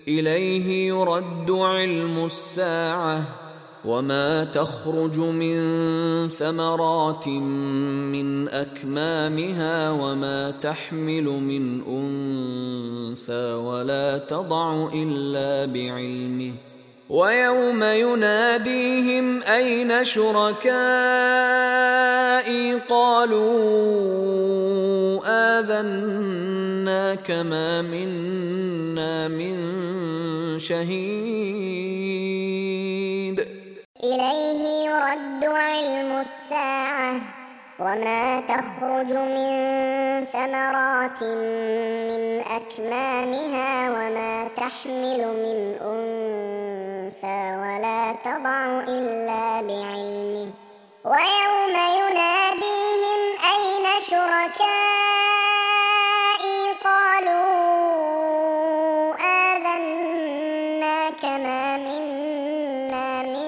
إليه يرد علم الساعة وما تخرج من ثمرات من أكمامها وما تحمل من أنثى ولا تضع إلا بعلمه ويوم يناديهم أين شركائي قالوا آذناك ما منا من شهيد. إليه يرد علم الساعة وما تخرج من ثمرات من أكمامها وما تحمل من أنثى ولا تضع إلا بعلمه ويوم يناديهم أين شركائي قالوا آذناك ما منا من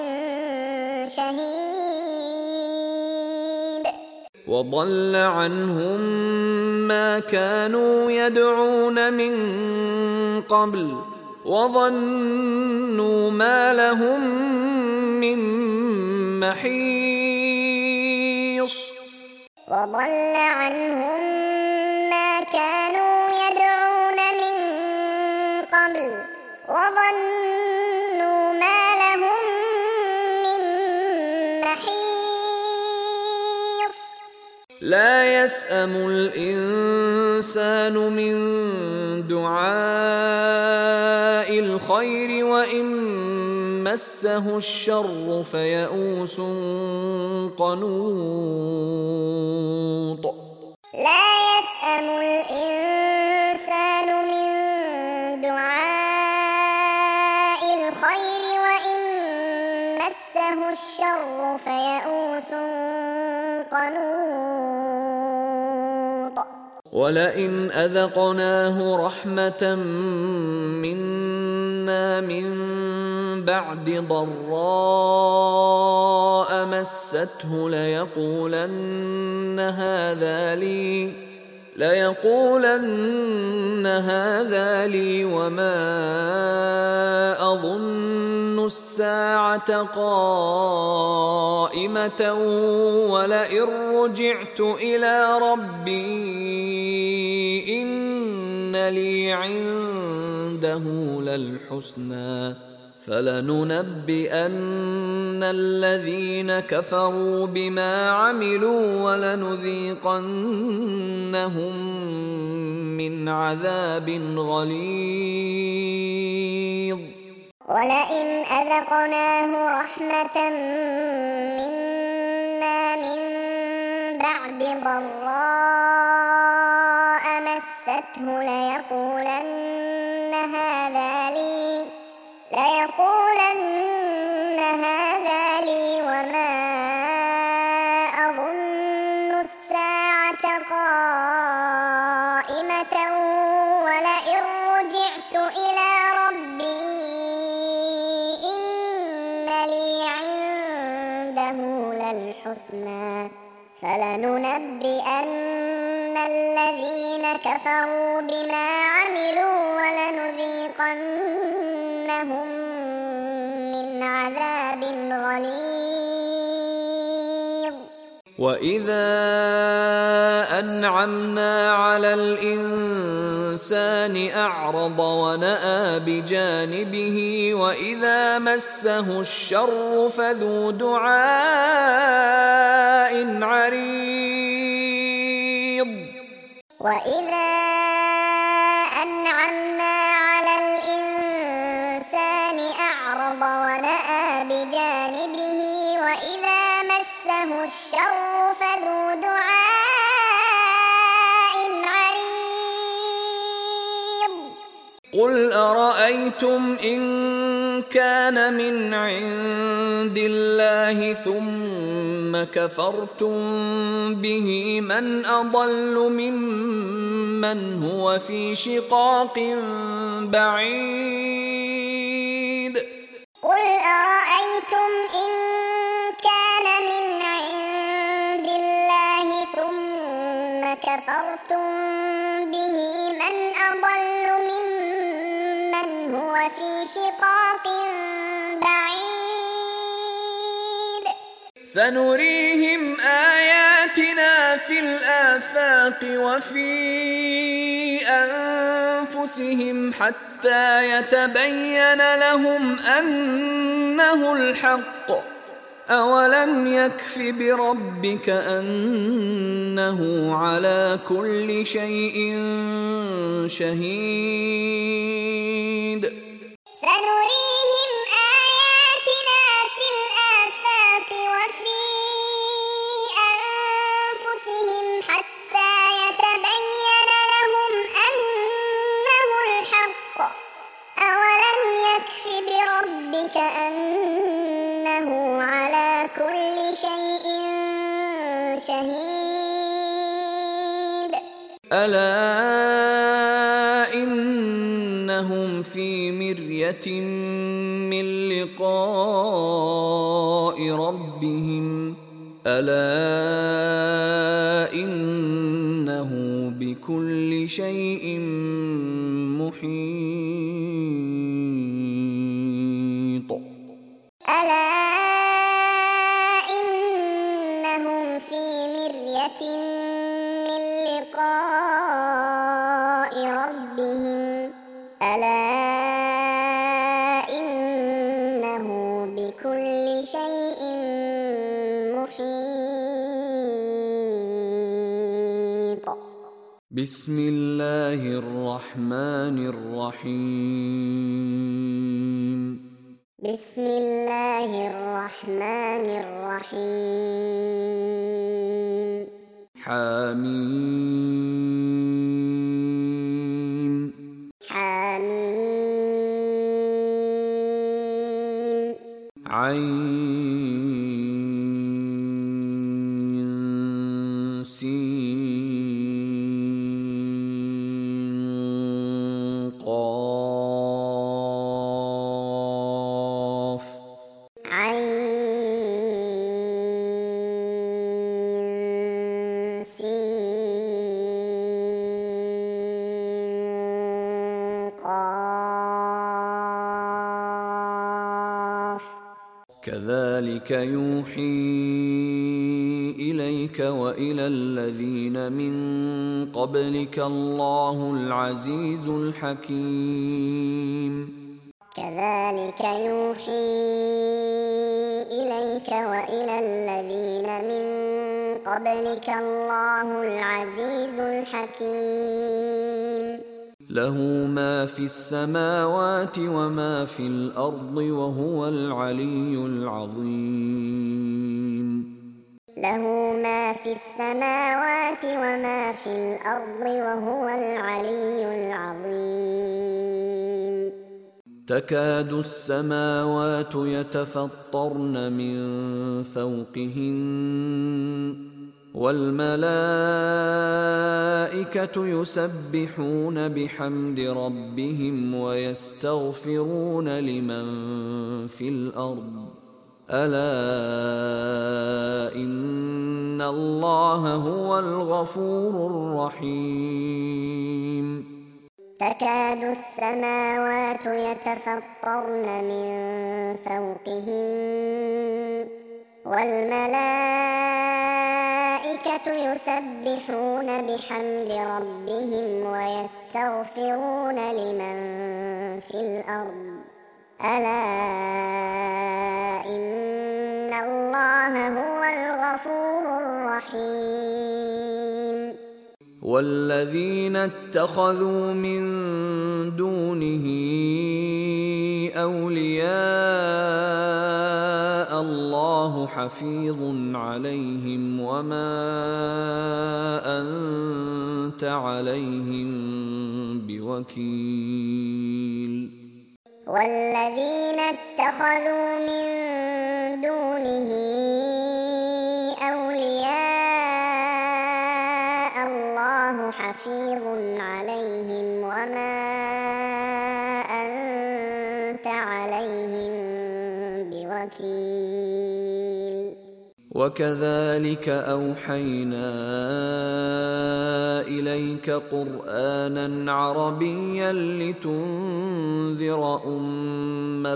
شهيد. وضل عنهم ما كانوا يدعون من قبل وظنوا ما لهم من محيص. وضل عنهم ما كانوا يدعون من قبل وظنوا ما لهم من محيص. لا يسأم الإنسان من دعاء الخير وإن مسه الشر فيئوس قنوط. لا يسأم الإنسان من دعاء الخير وإن مسه الشر فيئوس قنوط. ولئن أذقناه رحمة منا من بعد ضراء مسته ليقولن هذا لي وما أظن الساعة قائمة ولئن رجعت إلى ربي إن لي عنده للحسنى فلننبئن الذين كفروا بما عملوا ولنذيقنهم من عذاب غليظ. ولئن أذقناه رحمة منا من بعد ضراء مسته ليقولن هذا لي وما أظن الساعة قائمة ولئن رجعت إلى ربي إن لي عنده للحسنى فلننبئن الذين كفروا بما عملوا ولنذيقنهم من عذاب غليظ. وإذا أنعمنا على الإنسان أعرض ونأى بجانبه وإذا مسه الشر فذو دعاء عريض. وإذا أنعمنا على الإنسان أعرض ونأى بجانبه وإذا مسه الشر فذو دعاء عريض. قل أرأيتم إن كان من عند الله ثم كفرتم به من أضل ممن هو في شقاق بعيد. قل أرأيتم إن كان من عند الله ثم كفرتم به من أضل ممن هو لفي شقاق بعيد سنريهم آياتنا في الآفاق وفي أنفسهم حتى يتبين لهم أنه الحق أولم يكف بربك أنه على كل شيء شهيد سنريهم آياتنا في الآفاق وفي أنفسهم حتى يتبين لهم أنه الحق أولم يكف بربك أنه على كل شيء شهيد ألا إنهم في مرية من لقاء ربهم ألا إنه بكل شيء محيط ألا إنهم في مرية من لقاء ربهم ألا إنه بكل شيء محيط بسم الله الرحمن الرحيم بسم الله الرحمن الرحيم حميم حميم عين سين قاف عين سين قاف كذلك يوحي إليك وإلى الذين من قبلك الله العزيز الحكيم كذلك يوحي إليك وإلى الذين من قبلك الله العزيز الحكيم له ما في السماوات وما في الأرض وهو العلي العظيم له ما في السماوات وما في الأرض وهو العلي العظيم تكاد السماوات يتفطرن من فوقهن والملائكة يسبحون بحمد ربهم ويستغفرون لمن في الأرض ألا إن الله هو الغفور الرحيم تكاد السماوات يتفطرن من فوقهن والملائكة يسبحون بحمد ربهم ويستغفرون لمن في الأرض ألا إن الله هو الغفور الرحيم والذين اتخذوا من دونه أولياء الله حفيظ عليهم وما أنت عليهم بوكيل والذين اتخذوا من دونه أولياء الله حفيظ عليهم وما أنت عليهم بوكيل وكذلك أوحينا إليك قرآنا عربيا لتنذر أم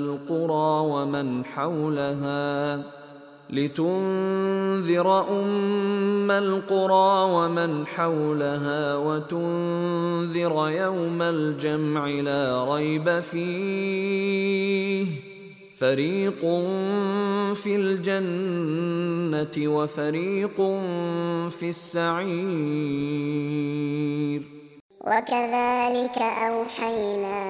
القرى ومن حولها وتنذر يوم الجمع لا ريب فيه فريق في الجنة وفريق في السعير. وكذلك أوحينا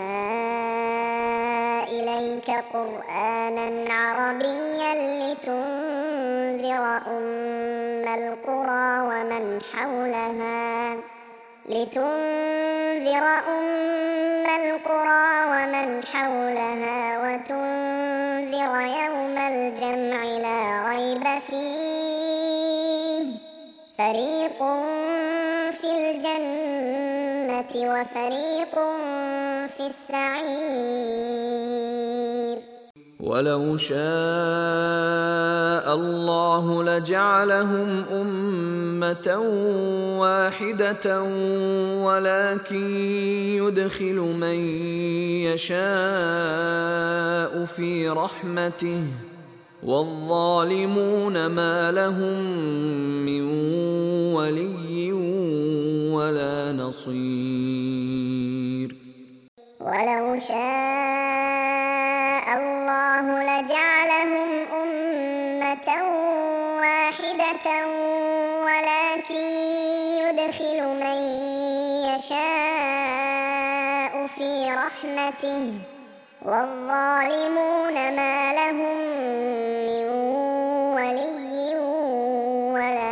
إليك قرآنا عربيا لتنذر أم القرى ومن حولها وتنذر يوم الجمع لا ريب فيه فريق في الجنة وفريق في السعير. ولو شاء الله لجعلهم أمة واحدة ولكن يدخل من يشاء في رحمته والظالمون ما لهم من ولي ولا نصير. ولو شاء الله لجعلهم أمة واحدة ولكن يدخل من يشاء في رحمته والظالمون ما لهم من ولي ولا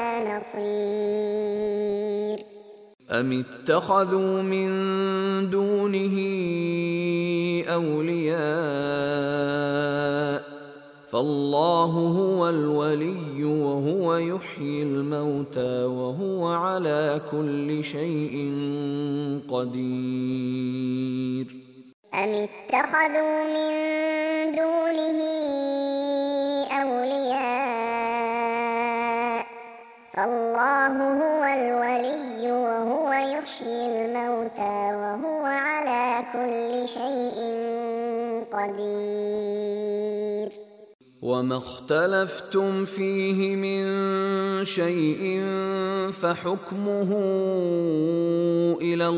نصير. أم اتخذوا من دونه أولياء فالله هو الولي وهو يحيي الموتى وهو على كل شيء قدير. أم اتخذوا من دونه أولياء فالله هو الولي وهو يحيي الموتى وهو على كل شيء قدير. وما اختلفتم فيه من شيء فحكمه إلى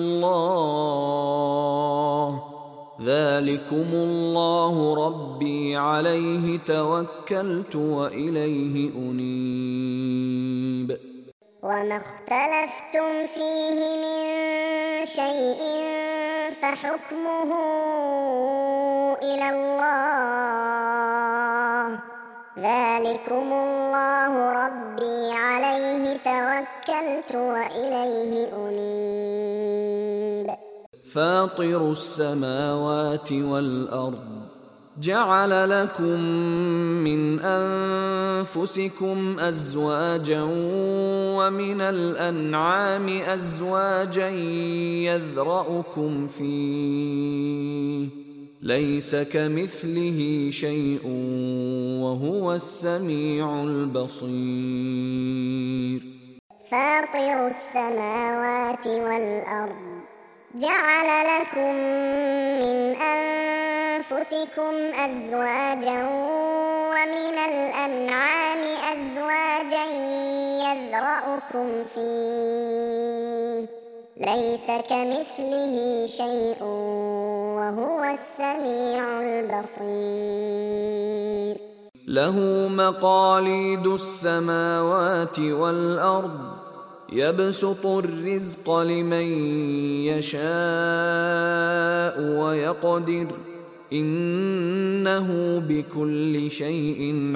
الله ذلكم الله ربي عليه توكلت وإليه أنيب. وما اختلفتم فيه من شيء فحكمه إلى الله ذلكم الله ربي عليه توكلت وإليه أنيب. فاطر السماوات والأرض جعل لكم من أنفسكم أزواجا ومن الأنعام أزواجا يذرأكم فيه ليس كمثله شيء وهو السميع البصير. فاطر السماوات والأرض جعل لكم من أنفسكم أزواجا ومن الأنعام أزواجا يذرأكم فيه ليس كمثله شيء وهو السميع البصير. له مقاليد السماوات والأرض يبسط الرزق لمن يشاء ويقدر إنه بكل شيء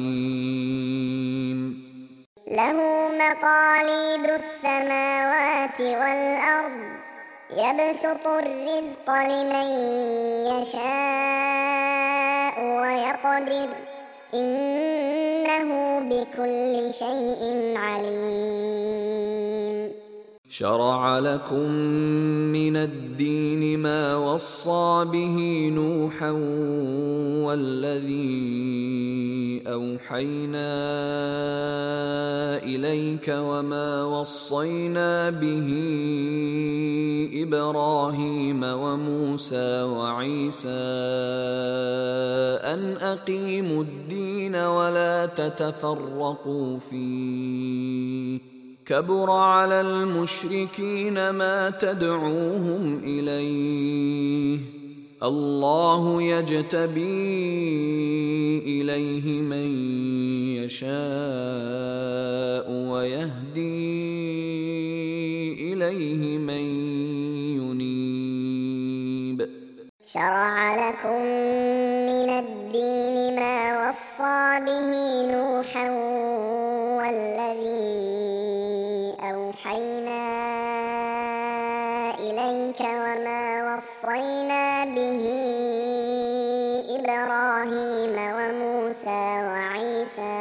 عليم. له مقاليد السماوات والأرض يبسط الرزق لمن يشاء ويقدر إنه بكل شيء عليم. شرع لكم من الدين ما وصى به نوحا والذي أوحينا إليك وما وصينا به إبراهيم وموسى وعيسى أن أقيموا الدين ولا تتفرقوا فيه كبر على المشركين ما تدعوهم إليه الله يجتبي إليه من يشاء ويهدي إليه من ينيب شرع لكم من الدين ما وصى به نوحا والذي أوحينا إليك وما وصينا به إبراهيم وموسى وعيسى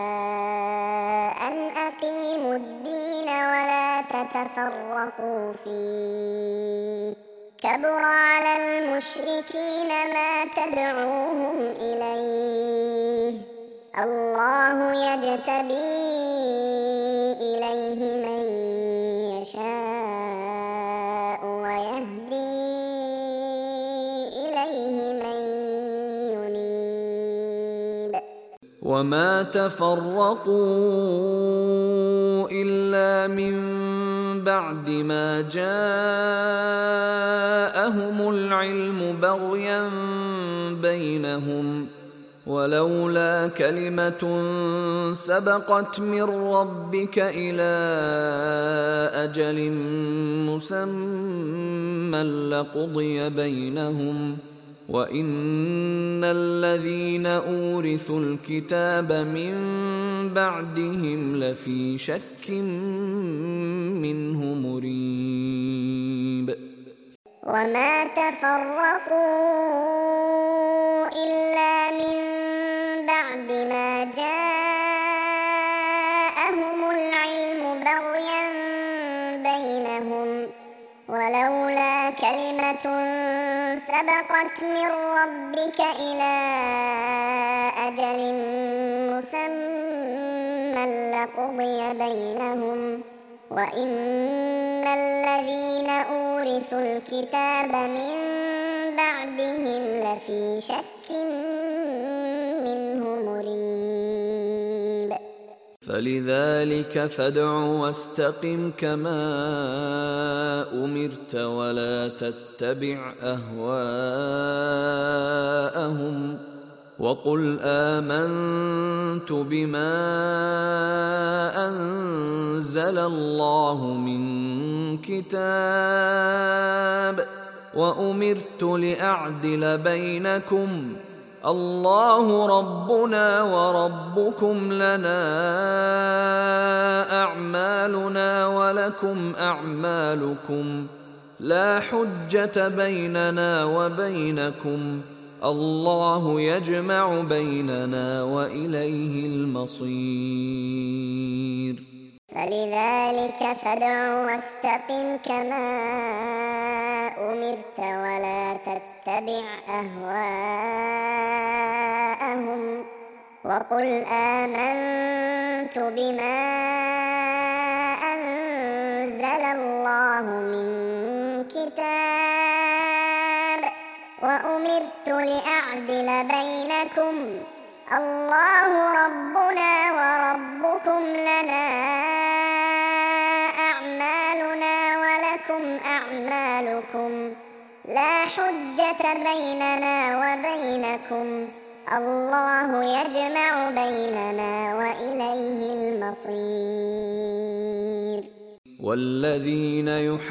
أن أقيموا الدين ولا تتفرقوا فيه كبر على المشركين ما تدعوهم إليه الله يجتبي إليه من يشاء ويهدي إليه من ينيب وما تفرقوا إلا من بعد ما جاءهم العلم بغيا بينهم ولولا كلمة سبقت من ربك إلى أجل مسمى لقضي بينهم وإن الذين أورثوا الكتاب من بعدهم لفي شك منه مريب وما تفرقوا إلا من بعد ما جاءهم العلم بغيا بينهم ولولا كلمة سبقت من ربك إلى أجل مسمى لقضي بينهم وإن الذين أورثوا الكتاب من بعدهم لفي شك منه مريب فلذلك فادع واستقم كما أمرت ولا تتبع أهواءهم وقل آمنت بما أنزل الله من كتاب وأمرت لأعدل بينكم الله ربنا وربكم لنا أعمالنا ولكم أعمالكم لا حجة بيننا وبينكم الله يجمع بيننا وإليه المصير فلذلك فادع واستقم كما أمرت ولا تتبع أهواءهم وقل آمنت بما أنزل الله من كتاب وأمرت لأعدل بينكم الله ربنا وربكم لنا أعمالنا ولكم أعمالكم لا حجة بيننا وبينكم الله يجمع بيننا وإليه المصير والذين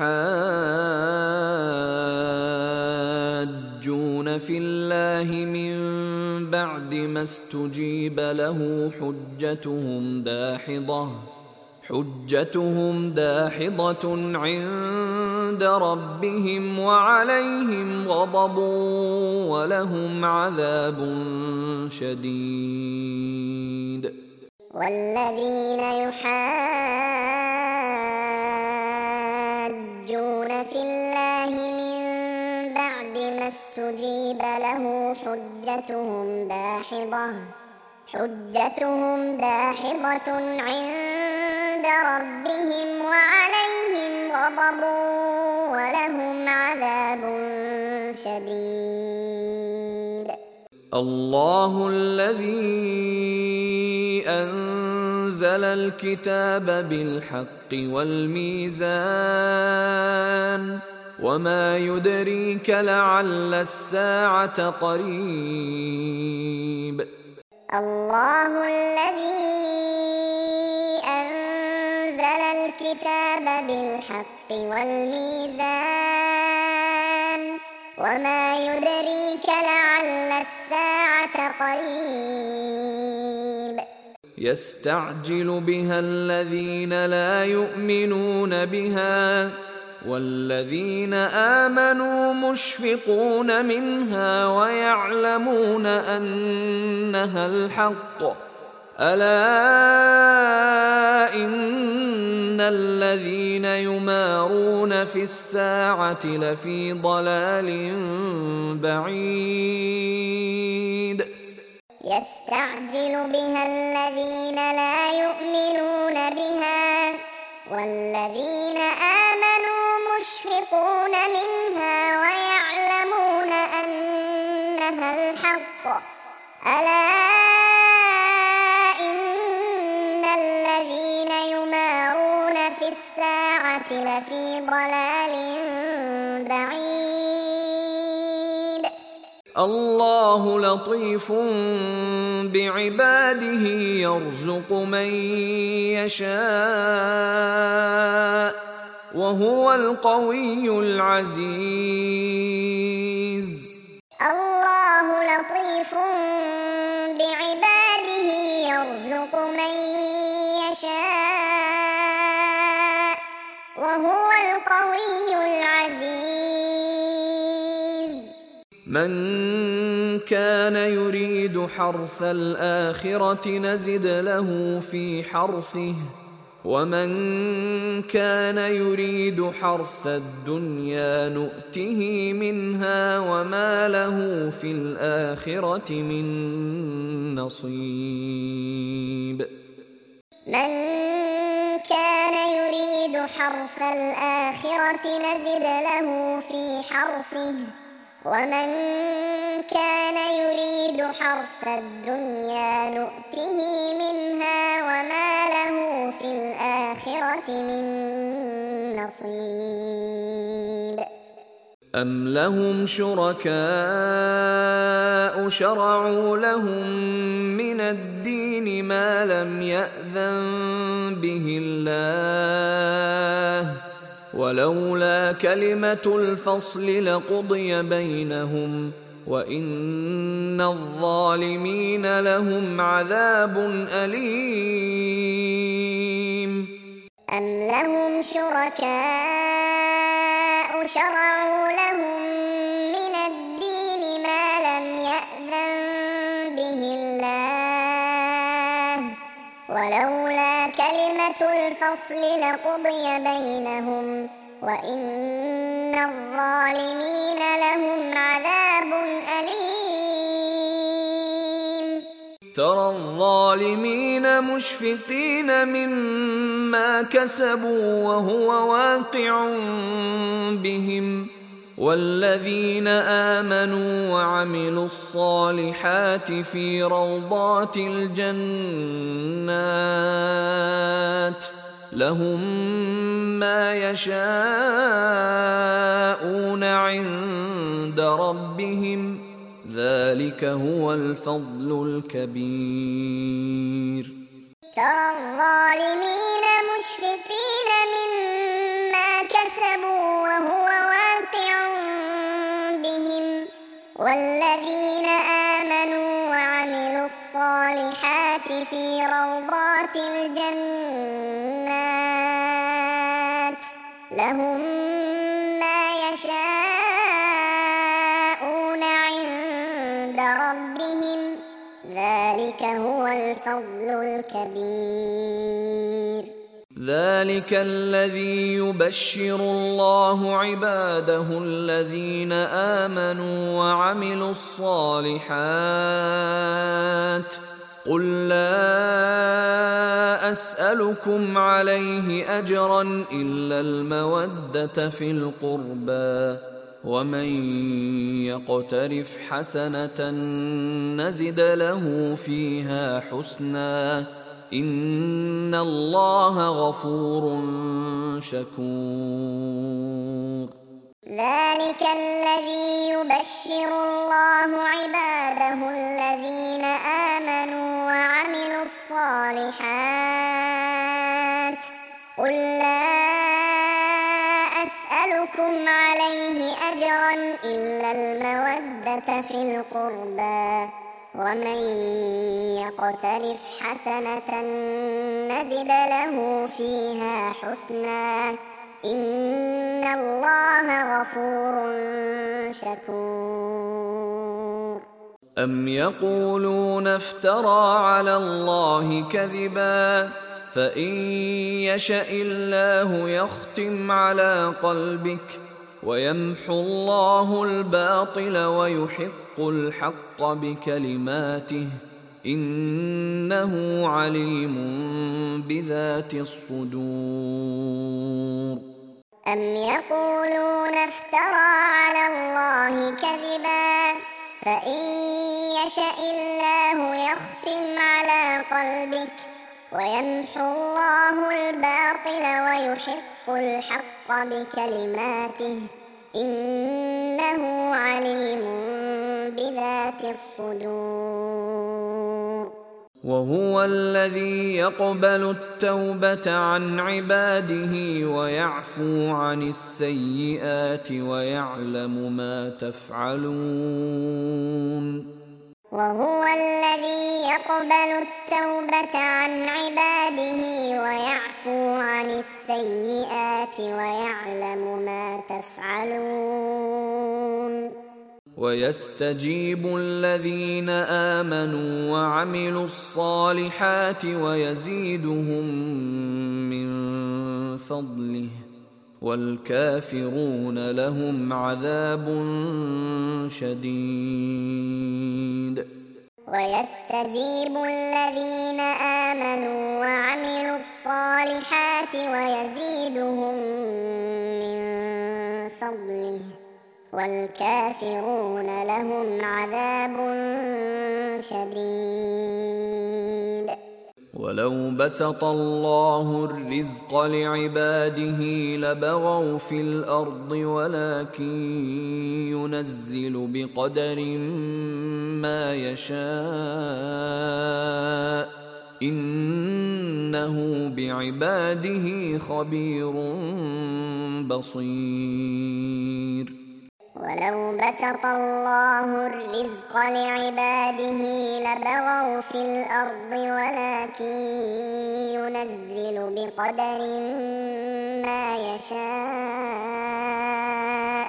يحاجون في الله من بعد ما استجيب له حجتهم داحضة عند ربهم وعليهم غضب ولهم عذاب شديد والذين يحاجون في الله من بعد ما استجيب له حجتهم داحضة عند ربهم وعليهم غضب ولهم عذاب شديد. الله الذي أنزل الكتاب بالحق والميزان وما يدريك لعل الساعة قريب. الله الذي أنزل الكتاب بالحق والميزان وما يدريك لعل الساعة قريب. يستعجل بها الذين لا يؤمنون بها والذين آمنوا مشفقون منها ويعلمون أنها الحق. ألا إن الذين يمارون في الساعة لفي ضلال بعيد. يستعجل بها الذين لا يؤمنون بها والذين آمنوا مشفقون منها ويعلمون أنها الحق. ألا إن الذين يمارون في الساعة لفي ضلال بعيد. الله لطيف بعباده يرزق من يشاء وهو القوي العزيز. الله لطيف بعباده يرزق من يشاء وهو القوي العزيز. من كان يريد حرث الآخرة نزد له في حرثه ومن كان يريد حرث الدنيا نؤته منها وما له في الآخرة من نصيب. من كان يريد حرث الآخرة نزد له في حرثه ومن كان يريد حرث الدنيا نؤته منها وما له في الآخرة من نصيب. أم لهم شركاء شرعوا لهم من الدين ما لم يأذن به الله ولولا كلمة الفصل لقضي بينهم وإن الظالمين لهم عذاب أليم. أم لهم شركاء شرعوا لهم من الدين ما لم يأذن به الله ولولا كلمة الفصل لقضي بينهم وإن الظالمين لهم عذاب أليم. ترى الظالمين مشفقين مما كسبوا وهو واقع بهم والذين آمنوا وعملوا الصالحات في روضات الجنات لهم ما يشاءون عند ربهم ذلك هو الفضل الكبير. ترى الظالمين مشفقين مما كسبوا وهو واقع بهم والذين آمنوا وعملوا الصالحات في روضات الجنات لهم ما يشاءون عند ربهم ذلك هو الفضل الكبير. ذلك الذي يبشر الله عباده الذين آمنوا وعملوا الصالحات قل لا أسألكم عليه أجرا إلا المودة في القربى ومن يقترف حسنة نزد له فيها حسنا إن الله غفور شكور. ذلك الذي يبشر الله عباده الذين آمنوا وعملوا الصالحات قل لا أسألكم عليه أجرا إلا المودة في القربى ومن يقترف حسنة نزد له فيها حسنا إن الله غفور شكور. أم يقولون افترى على الله كذبا فإن يشأ الله يختم على قلبك ويمحو الله الباطل ويحق الحق بكلماته إنه عليم بذات الصدور. أم يقولون افترى على الله كذبا فإن يشأ الله يختم على قلبك ويمحو الله الباطل ويحق الحق بكلماته إنه عليم بذات الصدور. وهو الذي يقبل التوبة عن عباده ويعفو عن السيئات ويعلم ما تفعلون. وهو الذي يقبل التوبة عن عباده ويعفو عن السيئات ويعلم ما تفعلون. ويستجيب الذين آمنوا وعملوا الصالحات ويزيدهم من فضله والكافرون لهم عذاب شديد. ويستجيب الذين آمنوا وعملوا الصالحات ويزيدهم من فضله والكافرون لهم عذاب شديد. ولو بسط الله الرزق لعباده لبغوا في الأرض ولكن ينزل بقدر ما يشاء إنه بعباده خبير بصير. ولو بسط الله الرزق لعباده لبغوا في الأرض ولكن ينزل بقدر ما يشاء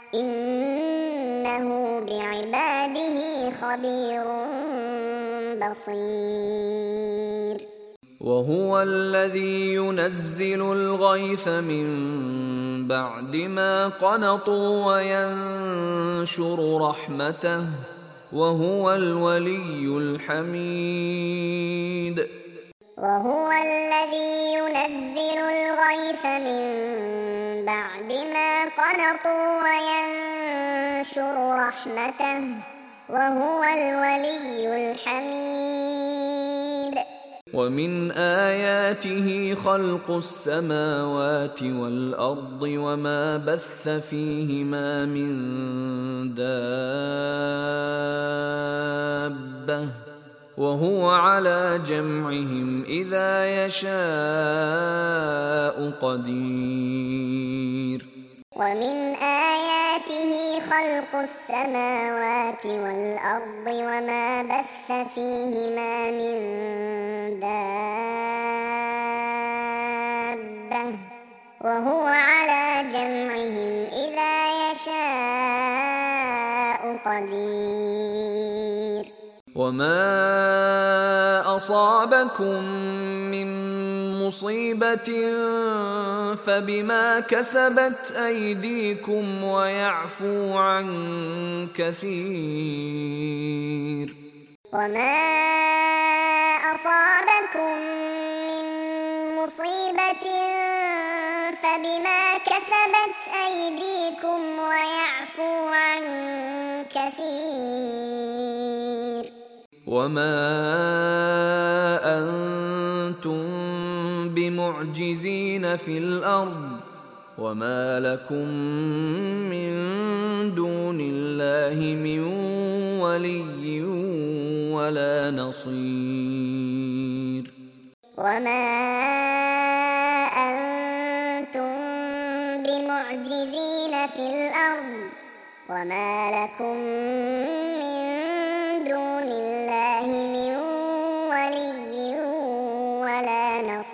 إنه بعباده خبير بصير. وهو الذي ينزل الغيث من بعد ما قنطوا وينشر رحمته وهو الولي الحميد. وهو الذي ينزل الغيث من بعد ما قنطوا وينشر رحمته وهو الولي الحميد. ومن آياته خلق السماوات والأرض وما بث فيهما من دابة وهو على جمعهم إذا يشاء قدير. ومن آياته خلق السماوات والأرض وما بث فيهما من دابة وهو على جمعهم إذا يشاء قدير. وما أصابكم من مصيبة فبما كسبت أيديكم ويعفو عن كثير. وما وما أنتم بمعجزين في الأرض وما لكم من دون الله من ولي ولا نصير وما أنتم بمعجزين في الأرض وما لكم من دون الله من ولي ولا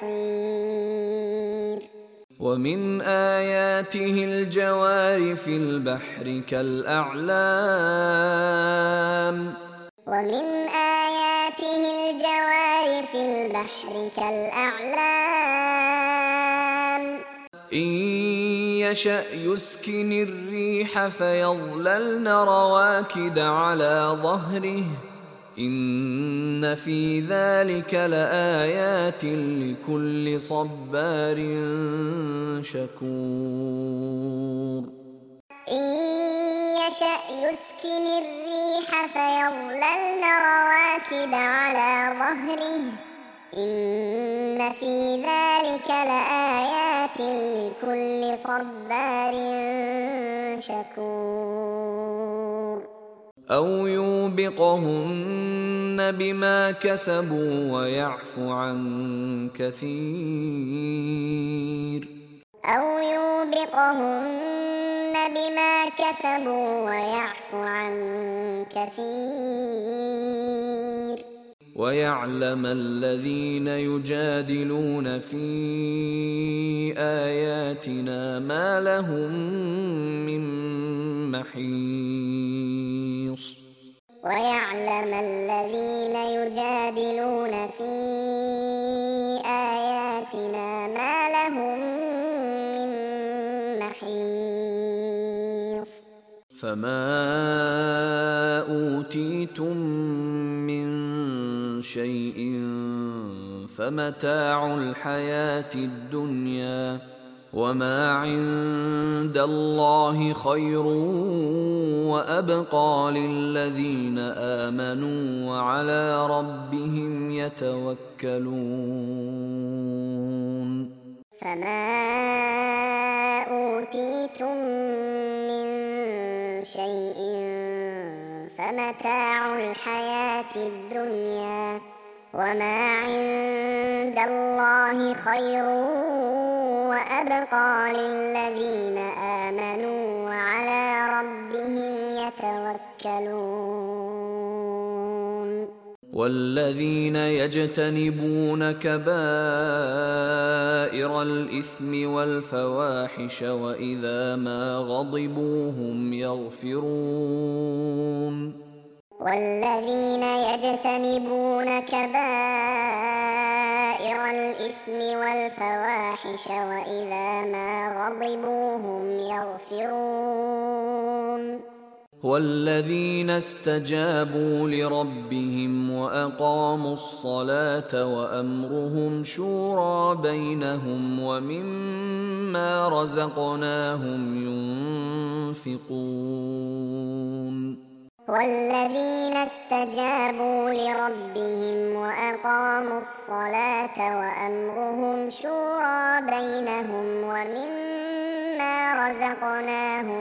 نصير ومن آياته الجوار في البحر كالأعلام ومن آياته الجوار في البحر كالأعلام إن يشأ يسكن الريح فيظللن رواكد على ظهره إن في ذلك لآيات لكل صبار شكور إن يشأ يسكن الريح فيظللن رواكد على ظهره إن في ذلك لآيات لكل صبار شكور أو يوبقهن بما كسبوا ويعفو عن كثير أو يوبقهن بما كسبوا ويعفو عن كثير ويعلم الذين يجادلون في آياتنا ما لهم من محيص ويعلم الذين يجادلون في آياتنا ما لهم من محيص فما أوتيتم من شيء فمتاع الحياة الدنيا وما عند الله خير وأبقى للذين آمنوا وعلى ربهم يتوكلون فما أوتيتم من شيء فمتاع الحياة الدنيا وما عند الله خير وأبقى للذين آمنوا وعلى ربهم يتوكلون والذين يجتنبون كبائر الإثم والفواحش وإذا ما غضبوا هم يغفرون والذين يجتنبون كبائر الإثم والفواحش وإذا ما غضبوا هم يغفرون والذين استجابوا لربهم وأقاموا الصلاة وأمرهم شورى بينهم ومما رزقناهم ينفقون والذين استجابوا لربهم وأقاموا الصلاة وأمرهم شورى بينهم ومما رزقناهم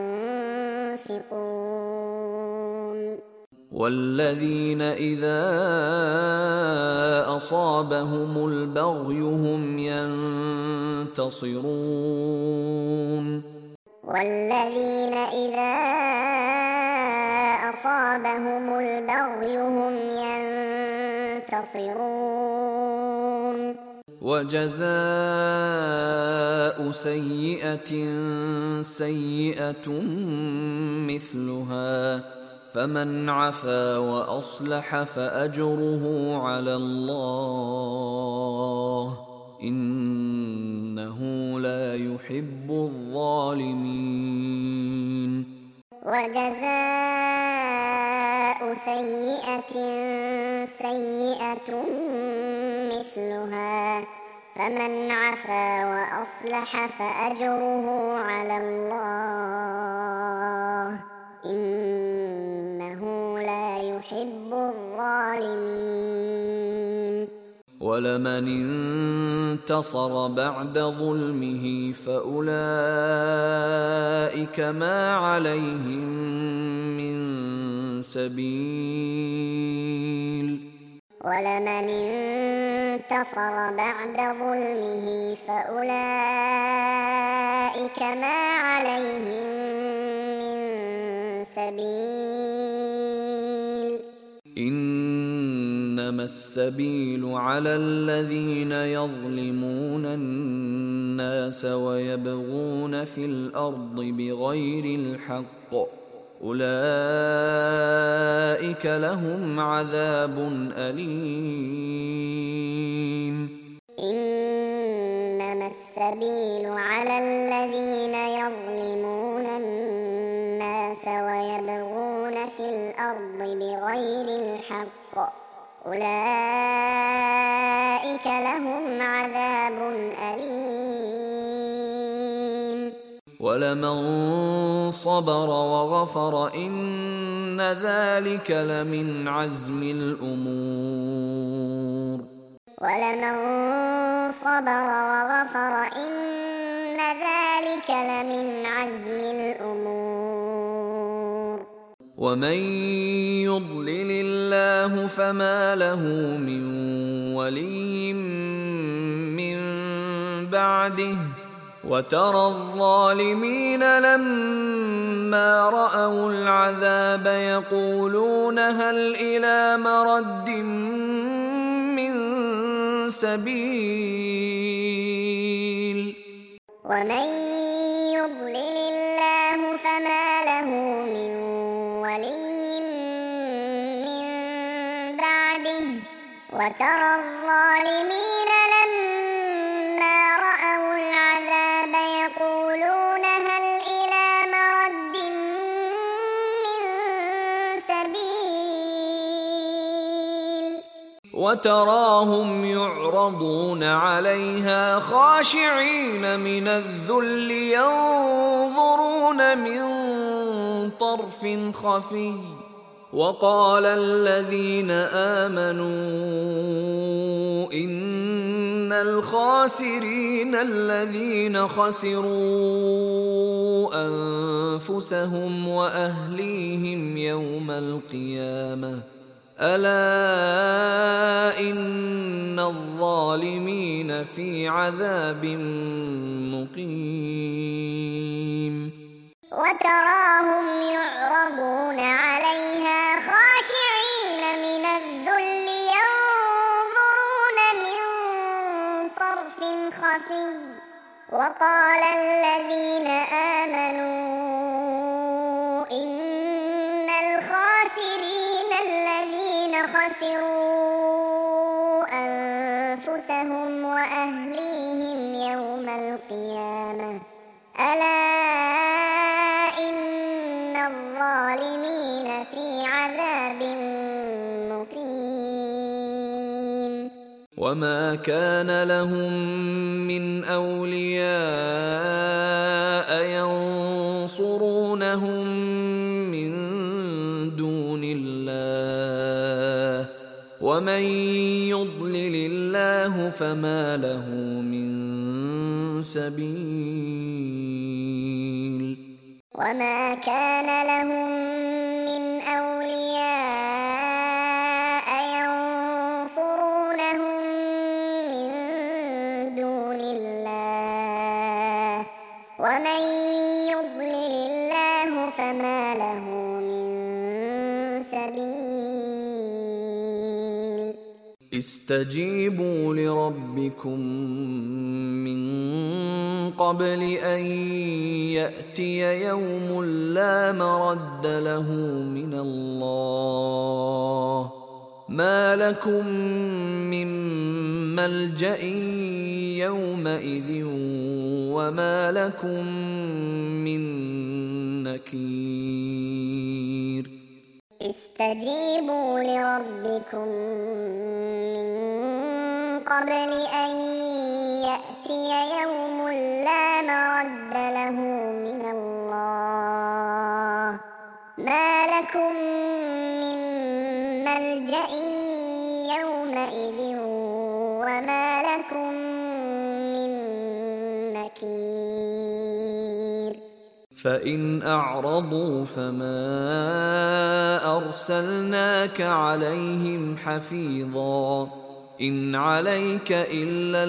ينفقون والذين إذا أصابهم البغي هم ينتصرون والذين إذا أصابهم البغي هم ينتصرون وجزاء سيئة سيئة مثلها فمن عفا وأصلح فأجره على الله إنه لا يحب الظالمين وجزاء سيئة سيئة مثلها فمن عفا وأصلح فأجره على الله إنه لا يحب يحب الظالمين ولمن انتصر بعد ظلمه فأولئك ما عليهم من سبيل ولمن انتصر بعد ظلمه فأولئك ما عليهم من سبيل إنما السبيل على الذين يظلمون الناس ويبغون في الأرض بغير الحق أولئك لهم عذاب أليم إنما السبيل على الذين يظلمون الناس ويبغون في الأرض بغير الحق أولئك لهم عذاب أليم ولمن صبر وغفر إن ذلك لمن عزم الأمور ولمن صبر وغفر إن ذلك لمن عزم الأمور ومن يضلل الله فما له من ولي من بعده وترى الظالمين لما رأوا العذاب يقولون هل إلى مرد من سبيل ومن يضلل الله فما له من ولي من بعده وترى الظالمين لما رأوا العذاب يقولون هل إلى مرد من سبيل وتراهم يعرضون عليها خاشعين من الذل ينظرون من طرف خفي وقال الذين آمنوا إن الخاسرين الذين خسروا أنفسهم وأهليهم يوم القيامة ألا إن الظالمين في عذاب مقيم وتراهم يعرضون عليها خاشعين من الذل ينظرون من طرف خفي وقال الذين آمنوا إن الخاسرين الذين خسروا أنفسهم وأهليهم يوم القيامة ألا إن الظالمين في عذاب مقيم وما كان لهم من أولياء ينصرونهم من دون الله ومن يضلل الله فما له من سبيل وما كان لهم من أولياء ينصرونهم من دون الله ومن يضلل الله فما له من سبيل استجيبوا لربكم من قبل أن يأتي يوم لا مرد له من الله ما لكم من ملجأ يومئذ وما لكم من نكير استجيبوا لربكم من قبل أن يأتي يوم لا مرد له من الله ما لكم من ملجأ يومئذ وما لكم من نكير فإن أعرضوا فما أرسلناك عليهم حفيظا إن عليك إلا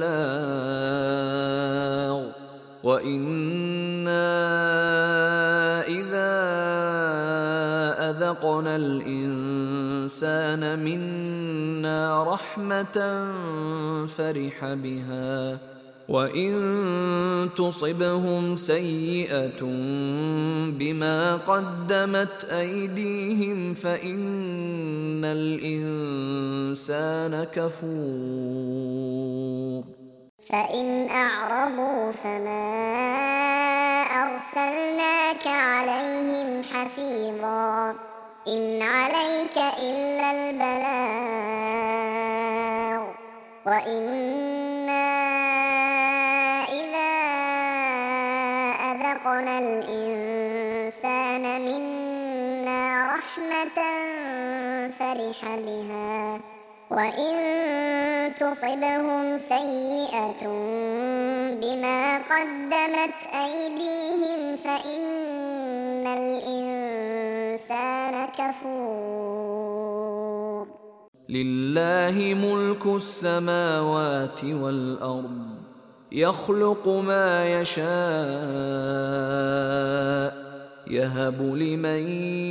البلاغ وإنا إذا أذقنا الإنسان منا رحمة فرح بها وإن تصبهم سيئة بما قدمت أيديهم فإن الإنسان كفور فإن أعرضوا فما أرسلناك عليهم حفيظا إن عليك إلا البلاغ وإنا إذا أذقنا الإنسان منا رحمة فرح بها وإن تصبهم سيئة بما قدمت أيديهم فإن الإنسان كفور لله ملك السماوات والأرض يخلق ما يشاء يهب لمن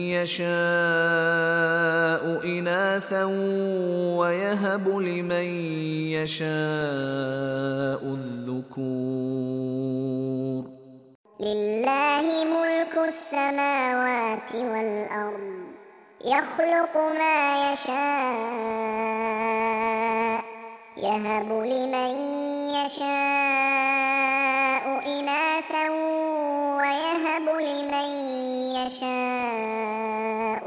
يشاء إناثا ويهب لمن يشاء الذكور لله ملك السماوات والأرض يخلق ما يشاء يهب لمن يشاء إناثا ويهب لمن يشاء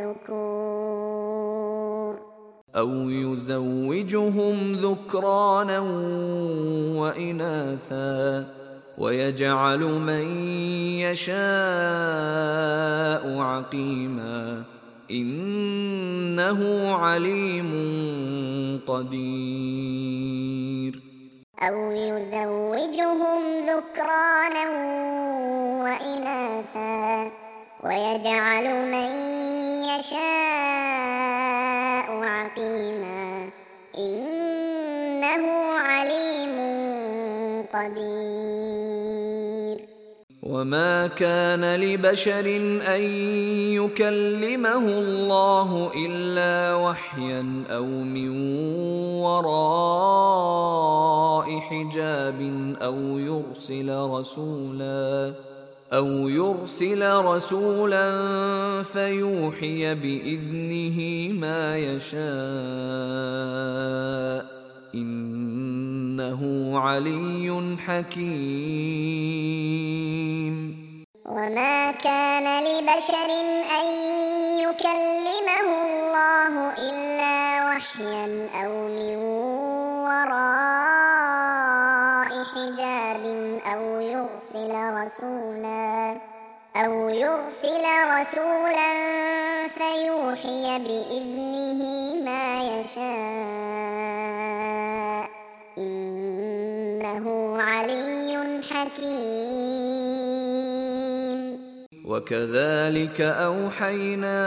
الذكور أو يزوجهم ذكرانا وإناثا ويجعل من يشاء عقيما إنه عليم قدير أو يزوجهم ذكرانا وإناثا ويجعل من يشاء عقيما إنه عليم قدير وما كان لبشر أن يكلمه الله إلا وحيا أو من وراء حجاب أو يرسل رسولا فيوحي بإذنه ما يشاء إنه علي حكيم وما كان لبشر أن يكلمه الله إلا وحيا أو من وراء حجاب أو يرسل رسولا فيوحي بإذنه ما يشاء إنه علي حكيم وكذلك أوحينا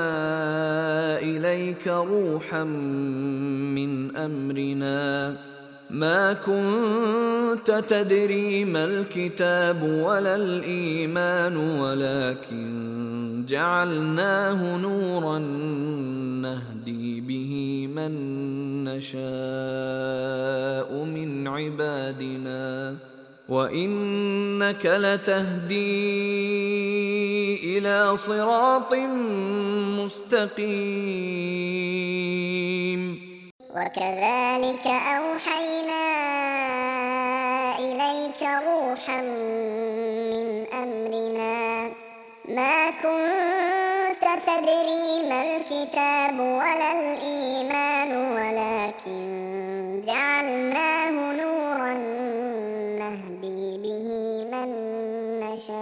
إليك روحا من أمرنا ما كنت تدري ما الكتاب ولا الإيمان ولكن جعلناه نورا نهدي به من نشاء من عبادنا وإنك لتهدي إلى صراط مستقيم وكذلك أوحينا إليك روحا من أمرنا ما كنت تدري ما الكتاب ولا الإيمان ولكن جعلناه نورا نهدي به من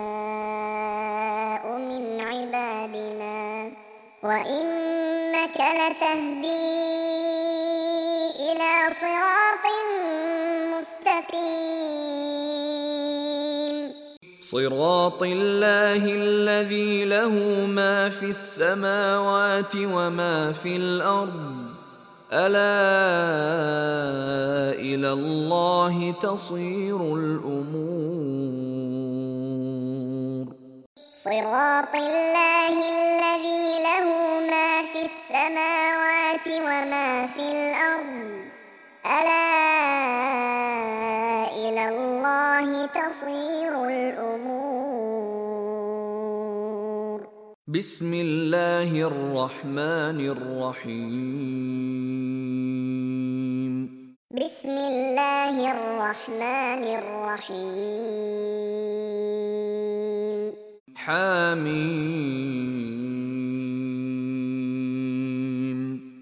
نشاء من عبادنا وإنك لتهدي إلى صراط مستقيم صراط الله الذي له ما في السماوات وما في الأرض ألا إلى الله تصير الأمور صراط الله الذي له ما في السماوات وما في الأرض ألا إلى الله تصير الأمور بسم الله الرحمن الرحيم بسم الله الرحمن الرحيم حميم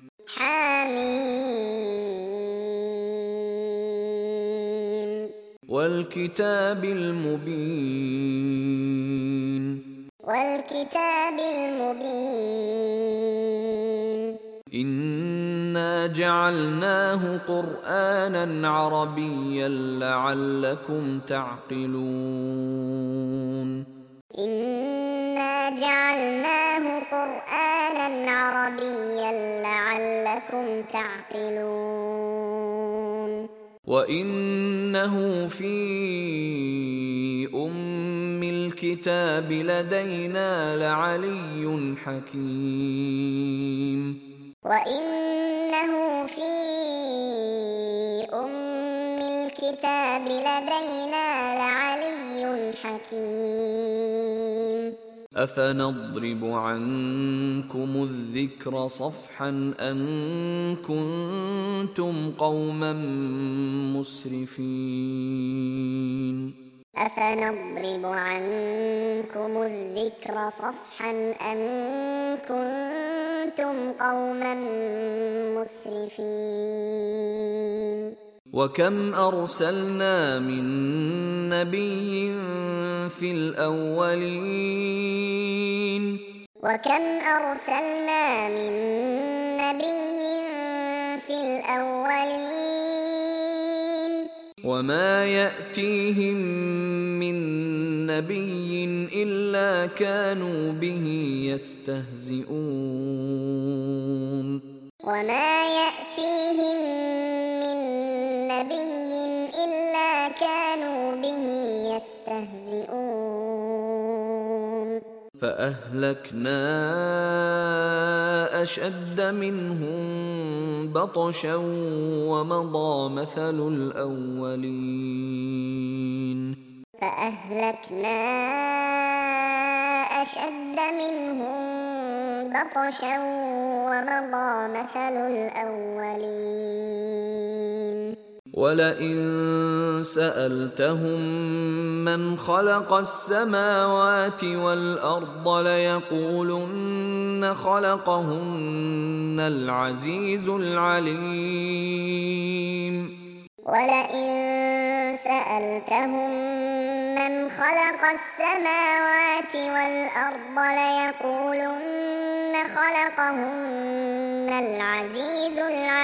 حميم والكتاب المبين والكتاب المبين إنا جعلناه قرآنا عربيا لعلكم تعقلون إنا جعلناه قرآنا عربيا لعلكم تعقلون وإنه في أم الكتاب لدينا لعلي حكيم وإنه في أم الكتاب لدينا لعلي حكيم أفنضرب عنكم الذكر صفحا أن كنتم قوما مسرفين أفنضرب عنكم الذكر صفحا أن كنتم قوما مسرفين وكم أرسلنا من نبي في الأولين وكم أرسلنا من نبي في الأولين وما يأتيهم من نبي إلا كانوا به يستهزئون وما يأتيهم من نبي إلا كانوا به يستهزئون فأهلكنا أشد منهم بطشا ومضى مثل الأولين فأهلكنا أشد منهم بطشا ومضى مثل الأولين ولئن سألتهم من خلق السماوات والأرض ليقولن خلقهن العزيز العليم ولئن سألتهم من خلق السماوات والأرض ليقولن خلقهن العزيز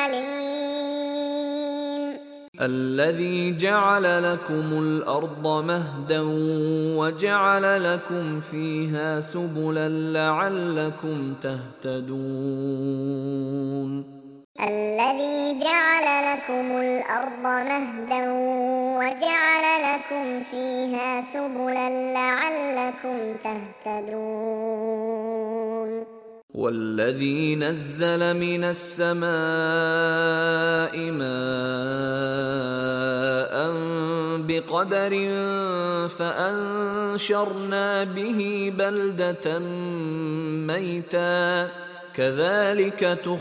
العليم الذي جعل لكم الأرض مهدا وجعل لكم فيها سبلا لعلكم تهتدون الذي جعل لكم الأرض مهدا وجعل لكم فيها سبلا لعلكم تهتدون والذي نزل من السماء ماء بقدر فأنشرنا به بلدة ميتا كذلك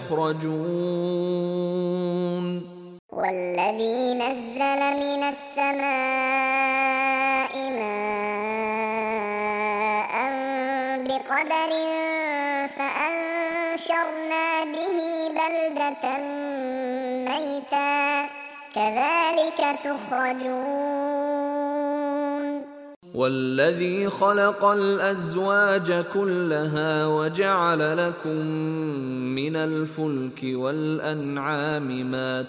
تخرجون والذي نزل من السماء ماء بقدر فأنشرنا به بلدة ميتا كذلك تخرجون والذي خلق الأزواج كلها وجعل لكم من الفلك والأنعام ما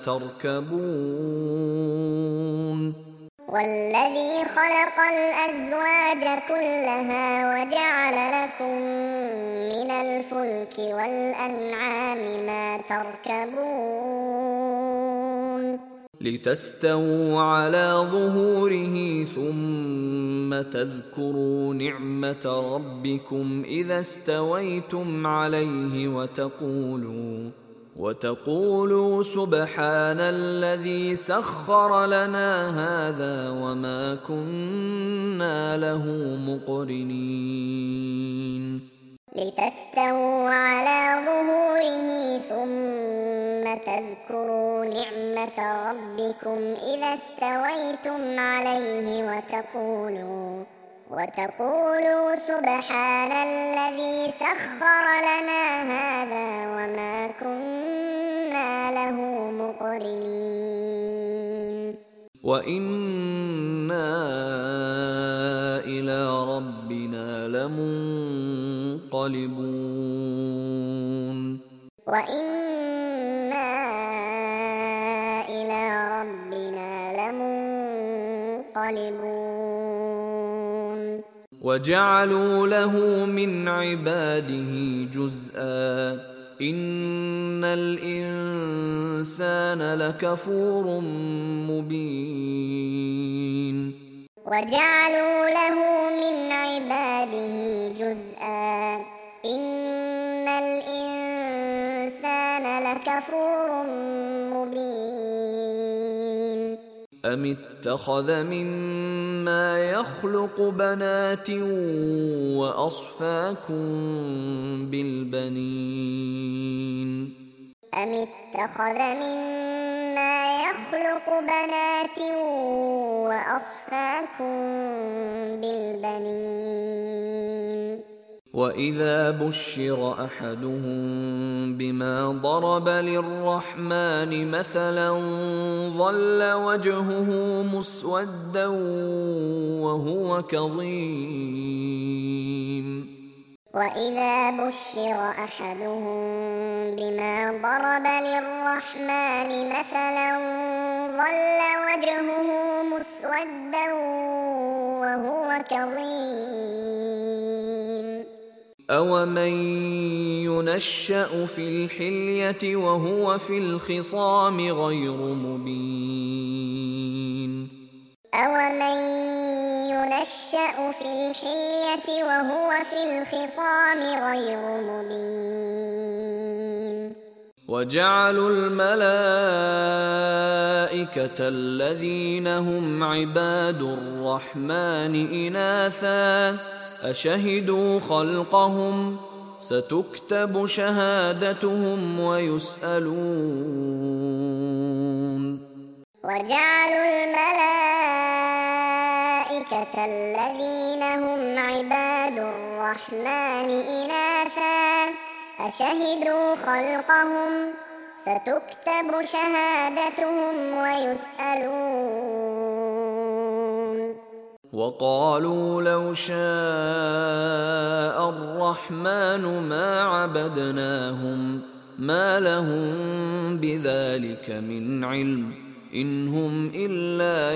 تركبون والذي خلق الأزواج كلها وجعل لكم من الفلك والأنعام ما تركبون لتستووا على ظهوره ثم تذكروا نعمة ربكم إذا استويتم عليه وتقولوا سبحان الذي سخر لنا هذا وما كنا له مقرنين لتستووا على ظهوره ثم تذكروا نعمة ربكم إذا استويتم عليه وتقولوا سبحان الذي سخر لنا هذا وما كنا له مقرنين وإنا إلى ربنا لمنقلبون وإنا إلى ربنا لمنقلبون وجعلوا له من عباده جزءا إن الإنسان لكفور مبين وجعلوا له من عباده جزءا إن الإنسان لكفور مبين أم اتخذ مما يخلق بنات وأصفاكم بالبنين أم اتخذ مما يخلق بنات وأصفاكم بالبنين وإذا بشر أحدهم بما ضرب للرحمن مثلا ظل وجهه مسودا وهو كظيم وإذا بشر أحدهم بما ضرب للرحمن مثلا ظل وجهه مسودا وهو كظيم أومن ينشأ في الحلية وهو في الخصام غير مبين أومن ينشأ في الحلية وهو في الخصام غير مبين وجعلوا الملائكة الذين هم عباد الرحمن إناثا أشهدوا خلقهم ستكتب شهادتهم ويسألون وجعلوا الملائكة الذين هم عباد الرحمن إناثا أشهدوا خلقهم ستكتب شهادتهم ويسألون وقالوا لو شاء الرحمن ما عبدناهم ما لهم بذلك من علم إن هم إلا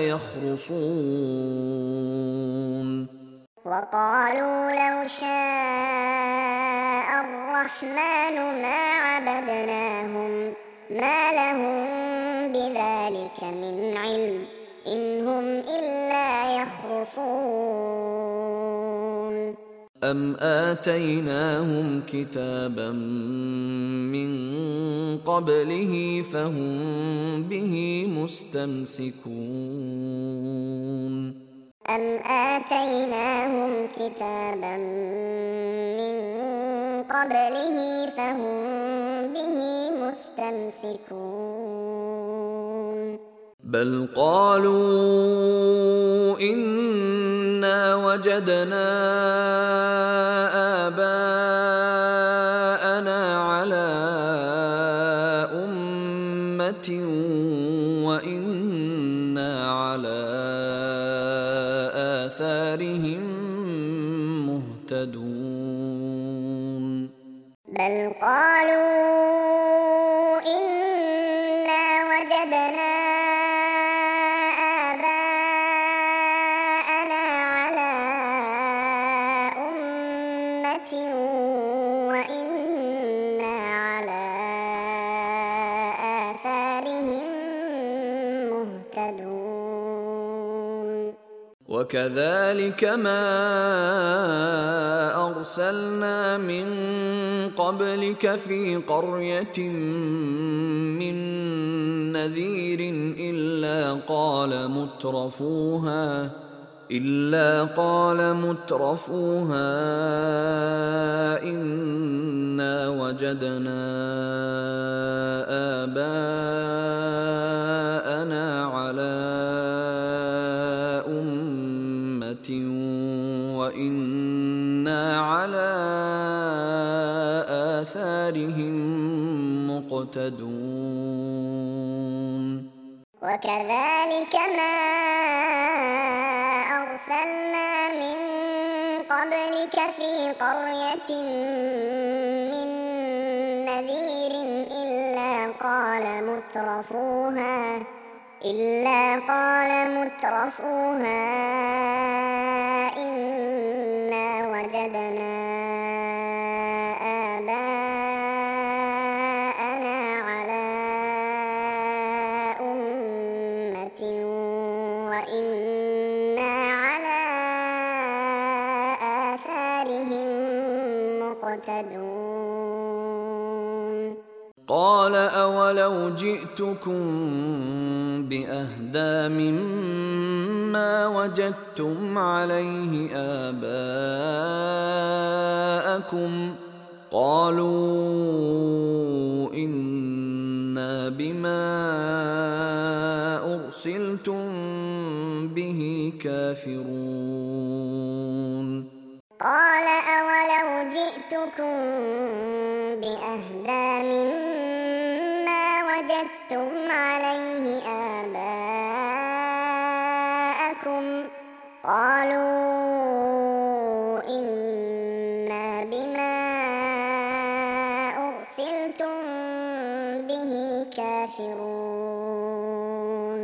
يخرصون وقالوا لو شاء الرحمن ما عبدناهم ما لهم بذلك من علم إن هم إلا يخرصون أم آتيناهم كتابا من قبله فهم به مستمسكون أم آتيناهم كتابا من قبله فهم به مستمسكون بل قالوا إنا وجدنا آباءنا على أمة وإنا على آثارهم مهتدون بل قالوا إنا وجدنا آباءنا على أمة وإنا على آثارهم مهتدون وكذلك ما أرسلنا من قبلك في قرية من نذير إلا قال مترفوها إنا وجدنا آباءنا على أمة وإنا على آثارهم مقتدون وكذلك ما أرسلنا من قبلك في قرية من نذير إلا قال مترفوها إنا وجدنا آباءنا على أمة وإنا على آثارهم مقتدون قال أولو جئتكم بأهدى مما وجدتم عليه آباءكم قالوا إنا بما أرسلتم به كافرون قال أولو جئتكم بأهدى مما وجدتم عليه آباءكم قالوا إنا بما أرسلتم به كافرون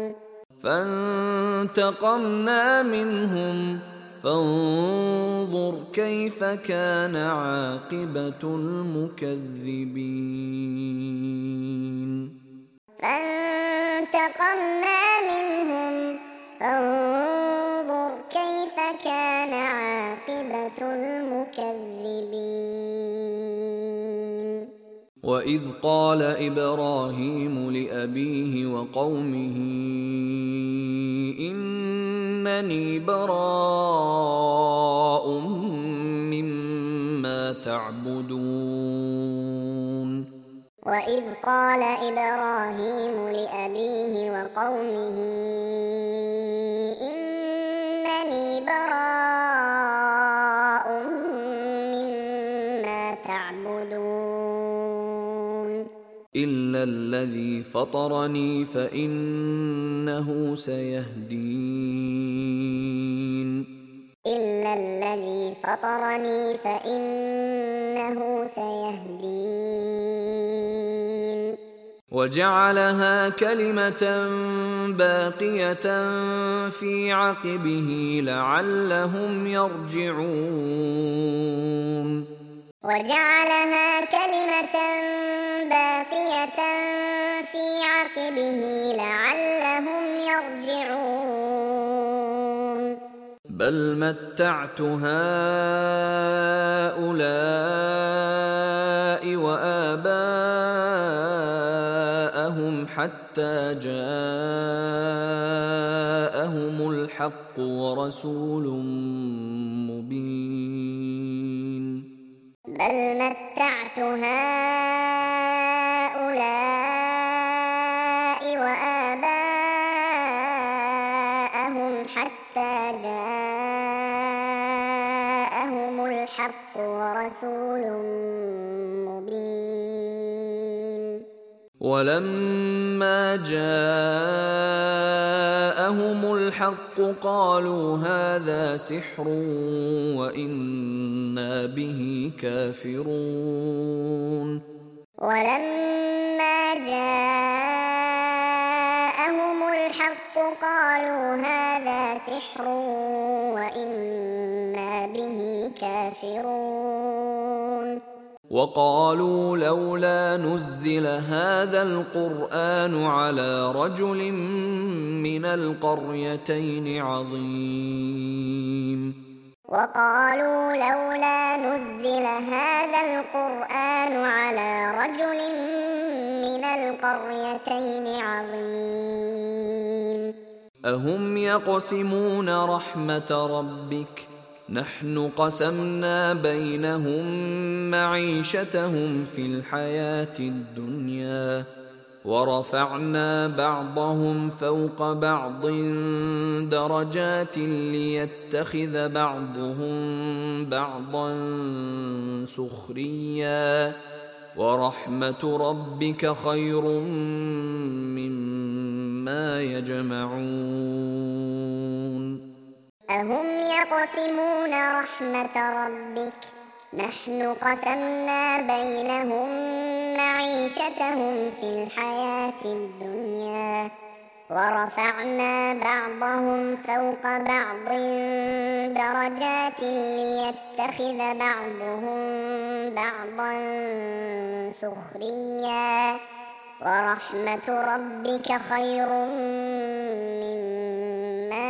فانتقمنا منهم فانظر كيف كان عاقبة المكذبين فانتقمنا منهم فانظر كيف كان عاقبة المكذبين وإذ قال إبراهيم لأبيه وقومه إنني براء مما تعبدون وإذ قال إبراهيم لأبيه وقومه إنني براء مما تعبدون إلا الذي فطرني فإنه سيهدين إلا الذي فطرني فإنه سيهدين وجعلها كلمة باقية في عقبه لعلهم يرجعون وجعلها كلمة باقية في عقبه لعلهم يرجعون بل متعت هؤلاء وآباءهم حتى جاءهم الحق ورسول مبين بل متعت هؤلاء وآباءهم حتى جاءهم الحق ورسول مبين ولما جاءهم الحق قالوا هذا سحر وإنا به كافرون ولما جاءهم الحق قالوا هذا سحر وإنا به كافرون وقالوا لولا نزل هذا القرآن على رجل من القريتين عظيم وقالوا لولا نزل هذا القرآن على رجل من القريتين عظيم أهم يقسمون رحمة ربك نحن قسمنا بينهم معيشتهم في الحياة الدنيا ورفعنا بعضهم فوق بعض درجات ليتخذ بعضهم بعضا سخريا ورحمة ربك خير مما يجمعون أهم يقسمون رحمة ربك نحن قسمنا بينهم معيشتهم في الحياة الدنيا ورفعنا بعضهم فوق بعض درجات ليتخذ بعضهم بعضا سخريا ورحمة ربك خير مما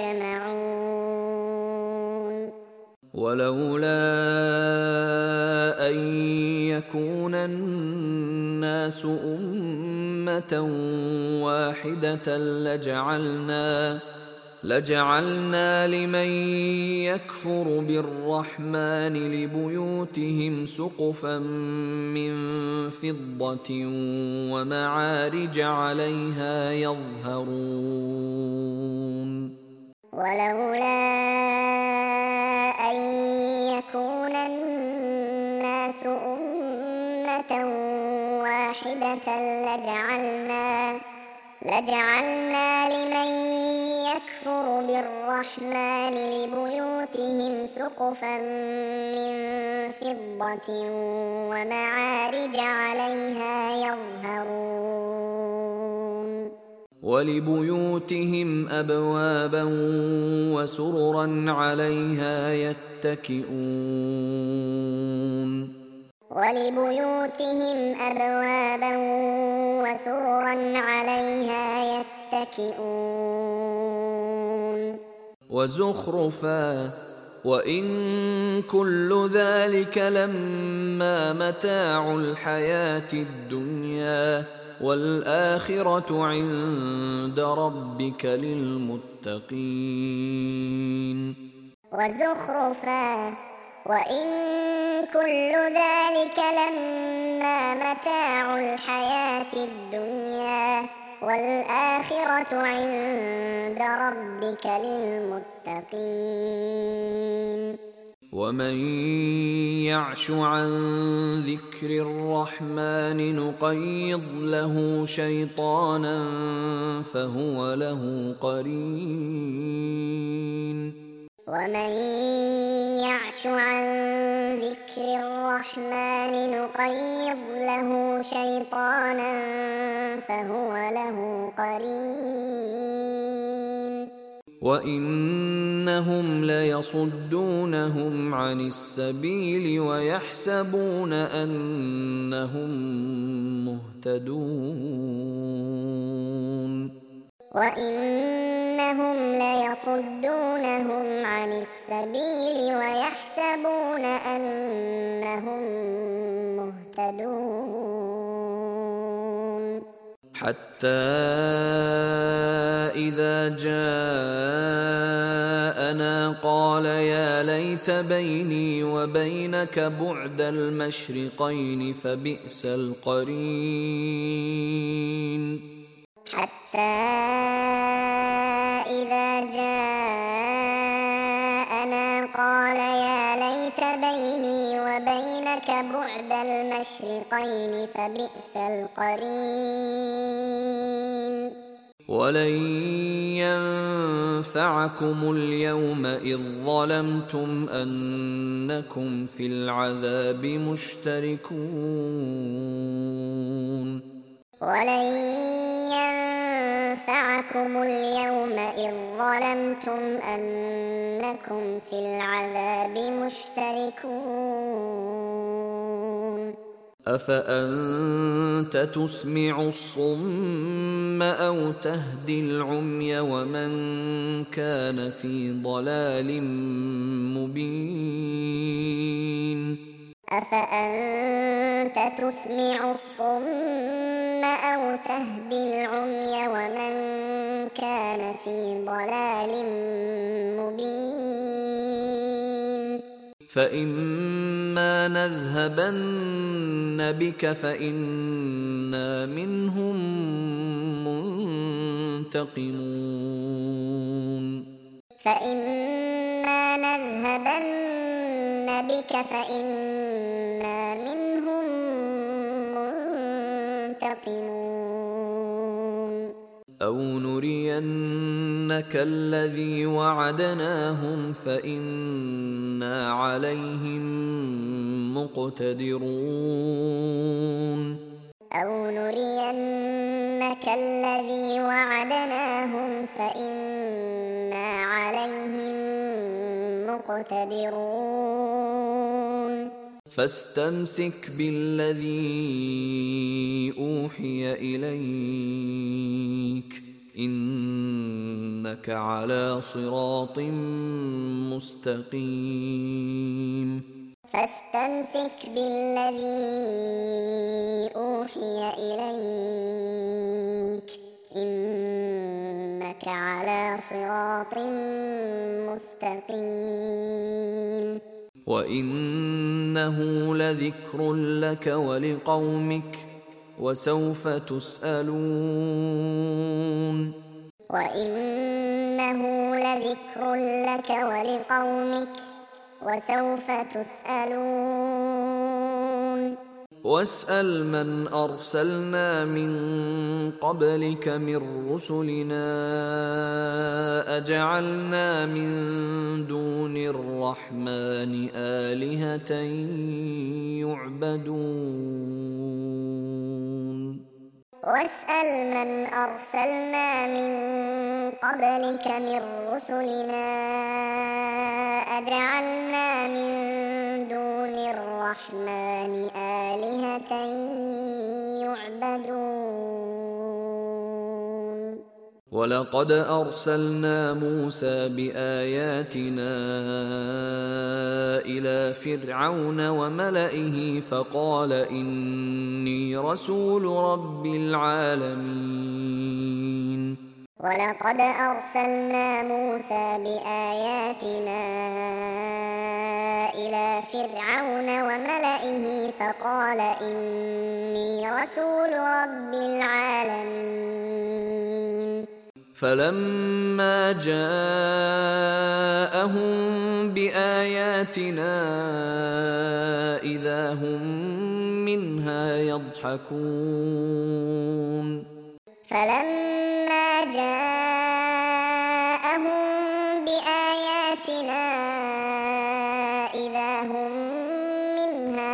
يجمعون ولولا أن يكون الناس أمة واحدة لجعلنا لمن يكفر بالرحمن لبيوتهم سقفا من فضة ومعارج عليها يظهرون ولولا أن يكون الناس أمة واحدة لجعلنا لمن يكفر بالرحمن لبيوتهم سقفا من فضة ومعارج عليها يظهرون ولبيوتهم أبوابا وسررا عليها يتكئون ولبيوتهم أبوابا وسررا عليها يتكئون وزخرفا وإن كل ذلك لما متاع الحياة الدنيا والآخرة عند ربك للمتقين وزخرفا وإن كل ذلك لما متاع الحياة الدنيا والآخرة عند ربك للمتقين ومن يعش عن ذكر الرحمن نقيض له شيطانا فهو له قرين ومن يعش عن ذكر الرحمن نقيض له شيطانا فهو له قرين وإنهم ليصدونهم عن السبيل ويحسبون أنهم مهتدون وإنهم ليصدونهم عن السبيل ويحسبون أنهم مهتدون حتى إذا جاءنا قال يا ليت بيني وبينك بعد المشرقين فبئس القرين حتى إذا جاءنا قال يا ليت بيني وبينك بعد المشرقين المشرقين فبئس القرين ولن ينفعكم اليوم إذ ظلمتم أنكم في العذاب مشتركون ولن ينفعكم اليوم إذ ظلمتم أنكم في العذاب مشتركون أفأنت تسمع الصم أو تهدي العمي ومن كان في ضلال مبين أفأنت تسمع الصم أو تهدي العمي ومن كان في ضلال مبين فإما نذهبن بك فإنا منهم منتقمون فإما نذهبن بك فإنا منهم منتقمون أو نرينك الذي وعدناهم فإنا عليهم مقتدرون أو نرينك الذي وعدناهم فإنا عليهم مقتدرون فاستمسك بالذي أوحي إليك إنك على صراط مستقيم فاستمسك بالذي أوحي إليك إنك على صراط مستقيم وإنه لذكر لك ولقومك وسوف تسألون وإنه لذكر لك ولقومك وسوف تسألون واسأل من أرسلنا من قبلك من رسلنا أجعلنا من دون الرحمن آلهة يعبدون واسأل من أرسلنا من قبلك من رسلنا أجعلنا من دون الرحمن آلهة يعبدون ولقد أرسلنا موسى بآياتنا إلى فرعون وملئه فقال إني رسول رب العالمين ولقد أرسلنا موسى بآياتنا إلى فرعون وملئه فقال إني رسول رب العالمين فلما جاءهم بآياتنا إذا هم منها يضحكون فلما جاءهم بآياتنا إذا هم منها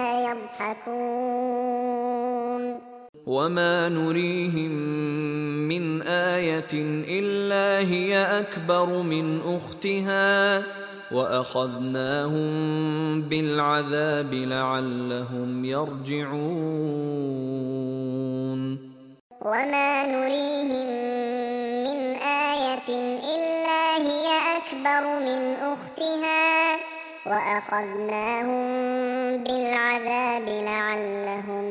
يضحكون وما نريهم من آية إلا هي أكبر من أختها وأخذناهم بالعذاب لعلهم يرجعون وما نريهم من آية إلا هي أكبر من أختها وأخذناهم بالعذاب لعلهم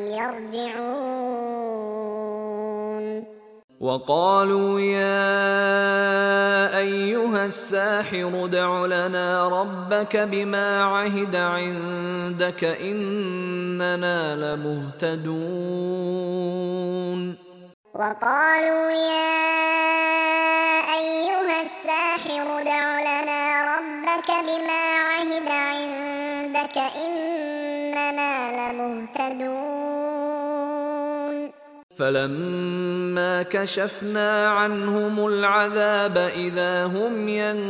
يرجعون وقالوا يا أيها الساحر ادع لنا ربك بما عهد عندك إننا لمهتدون وقالوا يا أيها الساحر ادع لنا ربك بما عهد عندك إننا لمهتدون فلما كشفنا عنهم العذاب إذا هم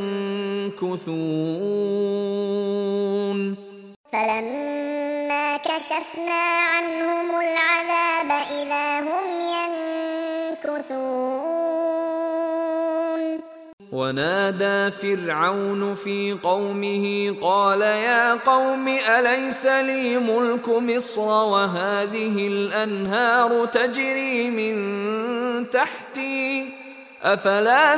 ينكثون فلما كشفنا عنهم العذاب إذا هم ينكثون ونادى فرعون في قومه قال يا قوم أليس لي ملك مصر وهذه الأنهار تجري من تحتي أفلا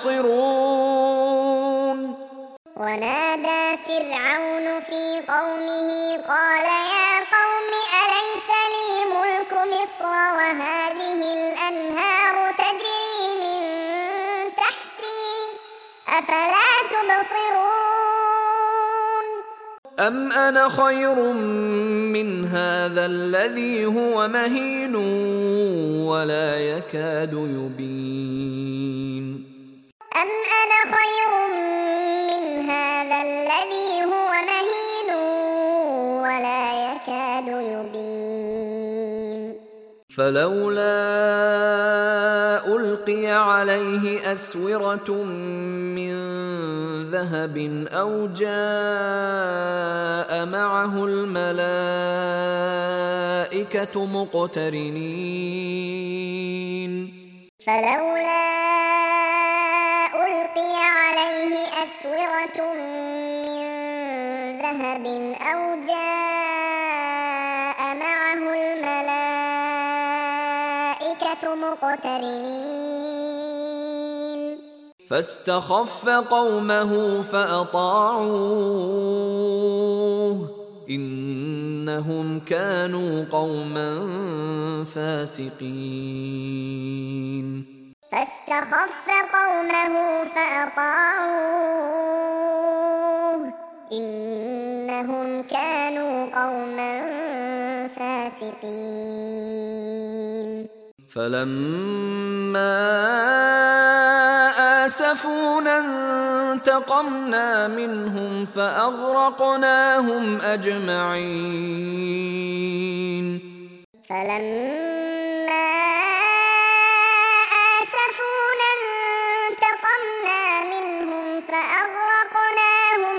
تبصرون ونادى فرعون في قومه قال يا قوم أليس لي ملك مصر وهذه الأنهار تجري من تحتي أفلا تبصرون أم أنا خير من هذا الذي هو مهين ولا يكاد يبين أم أنا خير من هذا الذي هو مهين ولا يكاد يبين فلولا ألقي عليه أسورة من ذهب أو جاء معه الملائكة مقترنين فلولا ألقي عليه أسورة من ذهب أو جاء معه الملائكة مقترنين فاستخف قومه فأطاعوه إنهم كانوا قوما فاسقين فاستخف قومه فأطاعوه إنهم كانوا قوما فاسقين فلما آسفونا انتقمنا منهم فأغرقناهم أجمعين فلما آسفونا انتقمنا منهم فأغرقناهم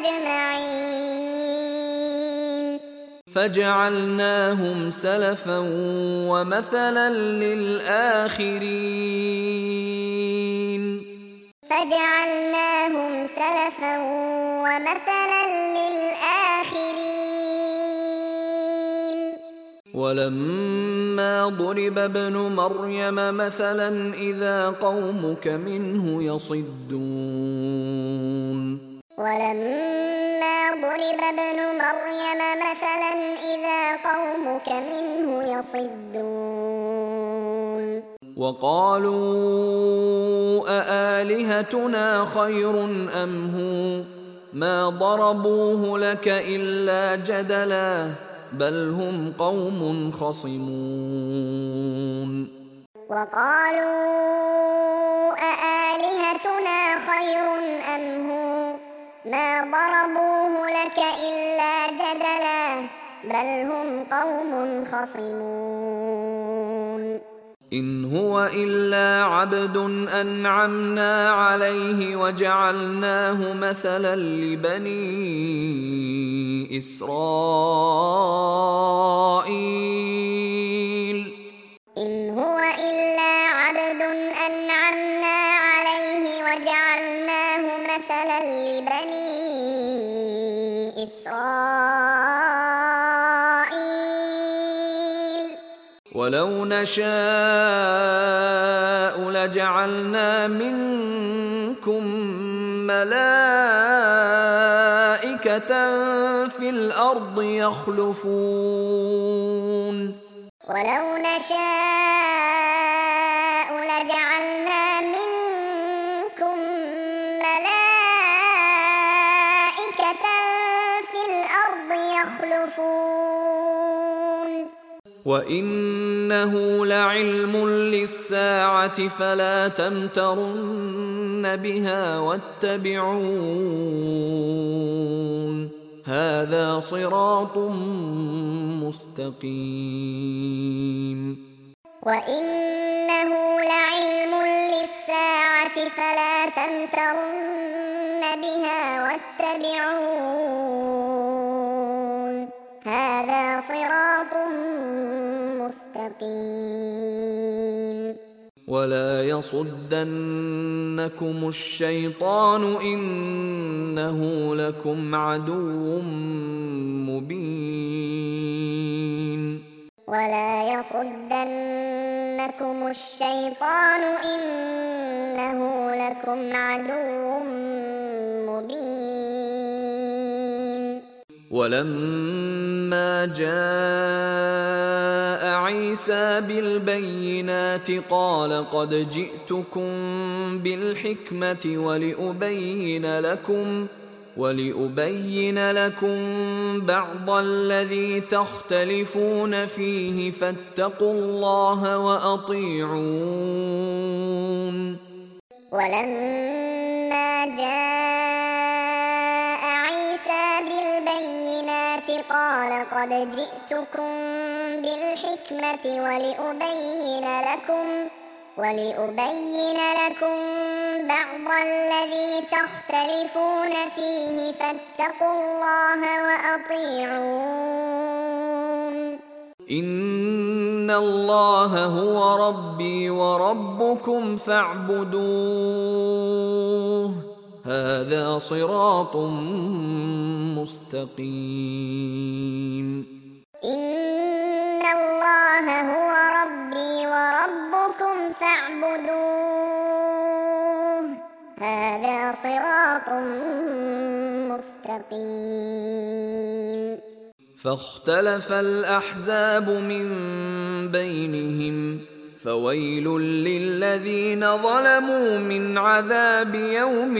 أجمعين فجعلناهم سلفا ومثلا للآخرين فجعلناهم سلفا ومثلا للآخرين ولما ضرب ابن مريم مثلا إذا قومك منه يصدون ولما ضرب ابن مريم مثلا إذا قومك منه يصدون وقالوا أآلهتنا خير أم هو ما ضربوه لك إلا جدلا بل هم قوم خصمون وقالوا أآلهتنا خير أم هو ما ضربوه لك إلا جدلا بل هم قوم خصمون إن هو إلا عبد أنعمنا عليه وجعلناه مثلا لبني إسرائيل إن هو إلا عبد أنعمنا عليه وجعلناه مثلا لبني إسرائيل ولو نشاء لجعلنا منكم ملائكة في الأرض يخلفون ولو نشاء لجعلنا منكم ملائكة في الأرض يخلفون وإنه لعلم للساعة فلا تمترن بها واتبعون هذا صراط مستقيم وإنه لعلم للساعة فلا تمترن بها واتبعون هذا صراط مستقيم ولا يصدنكم الشيطان إنه لكم عدو مبين ولا يصدنكم الشيطان إنه لكم عدو مبين ولما جاء عيسى بالبينات قال قد جئتكم بالحكمة ولأبين لكم بعض الذي تختلفون فيه فاتقوا الله وأطيعون ولما جاء عيسى بالبينات قال قد جئتكم بالحكمة ولأبين لكم بعض الذي تختلفون فيه فاتقوا الله وأطيعون إن الله هو ربي وربكم فاعبدوه هذا صراط مستقيم إن الله هو ربي وربكم فاعبدوه هذا صراط مستقيم فاختلف الأحزاب من بينهم فويل للذين ظلموا من عذاب يوم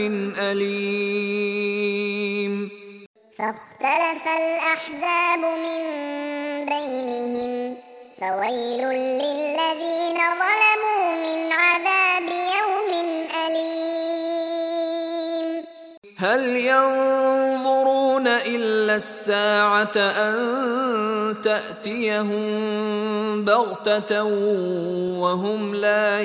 أليم فاختلف الأحزاب من بينهم فويل للذين ظلموا من عذاب يوم أليم هل ينظرون إلا الساعة أن تأتيهم بغتة وهم لا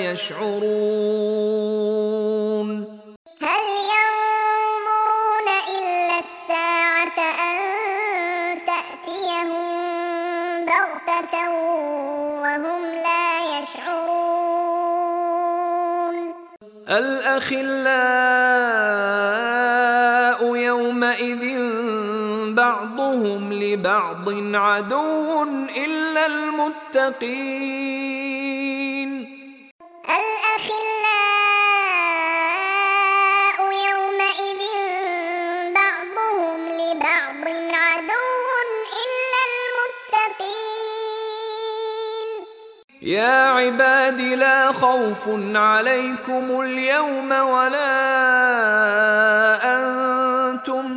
يشعرون هل ينظرون إلا الساعة أن تأتيهم بغتة وهم لا يشعرون الأخلاء يومئذ بعضهم لبعض عدو إلا المتقين الأخلاء يومئذ بعضهم لبعض عدو إلا المتقين يا عباد لا خوف عليكم اليوم ولا أنتم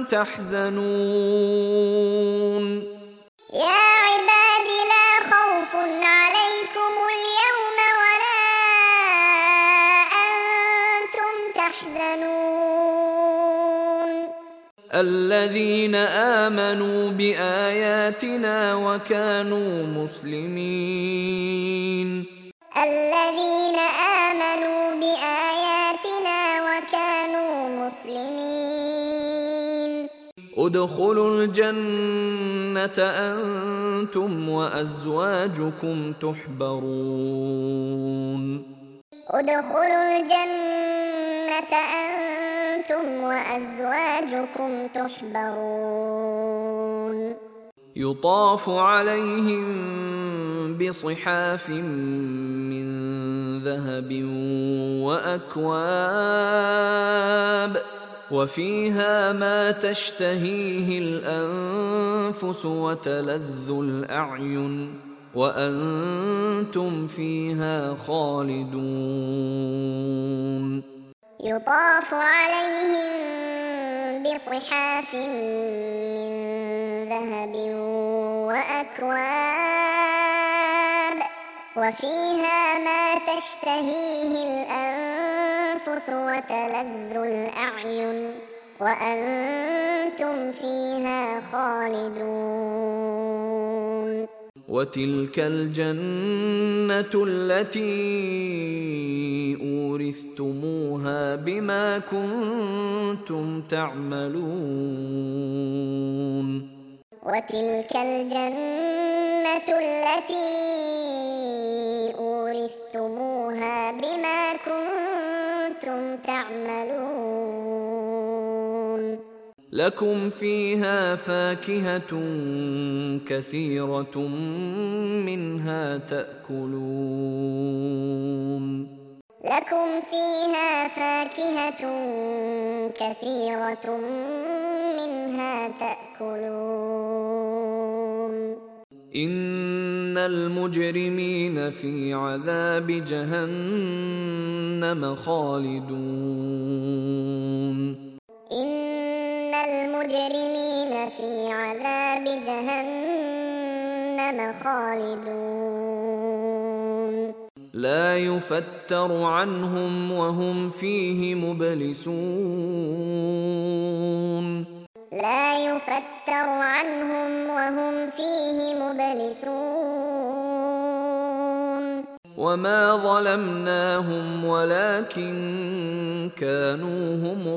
تحزنون يا عباد لا خوف عليكم اليوم ولا أنتم تحزنون الذين آمنوا بآياتنا وكانوا مسلمين الذين آمنوا بآياتنا وكانوا مسلمين ادخلوا الجنة أنتم وأزواجكم تحبرون ادخلوا الجنة أنتم وأزواجكم تحبرون يطاف عليهم بصحاف من ذهب وأكواب وفيها ما تشتهيه الأنفس وتلذ الأعين وأنتم فيها خالدون يطاف عليهم بصحاف من ذهب وأكواب وفيها ما تشتهيه الأنفس وتلذ الأعين وأنتم فيها خالدون وتلك الجنة التي أورثتموها بما كنتم تعملون وتلك الجنة التي أورثتموها بما كنتم تعملون لكم فيها فاكهة كثيرة منها تأكلون لكم فيها فاكهة كثيرة منها تأكلون إن المجرمين في عذاب جهنم خالدون إن المجرمين في عذاب جهنم خالدون لا يفتر عنهم وهم فيه مبلسون لا يفتر عنهم وهم فيه مبلسون وما ظلمناهم ولكن كانوا هم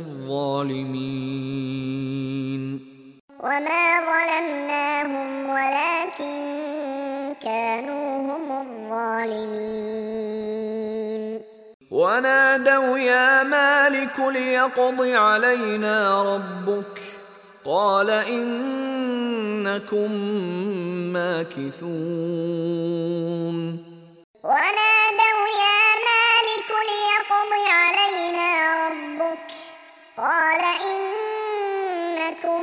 الظالمين وما ظلمناهم ولكن كانوا هم الظالمين ونادوا يا مالك ليقض علينا ربك قال إنكم ماكثون ونادوا يا مالك ليقض علينا ربك قال إنكم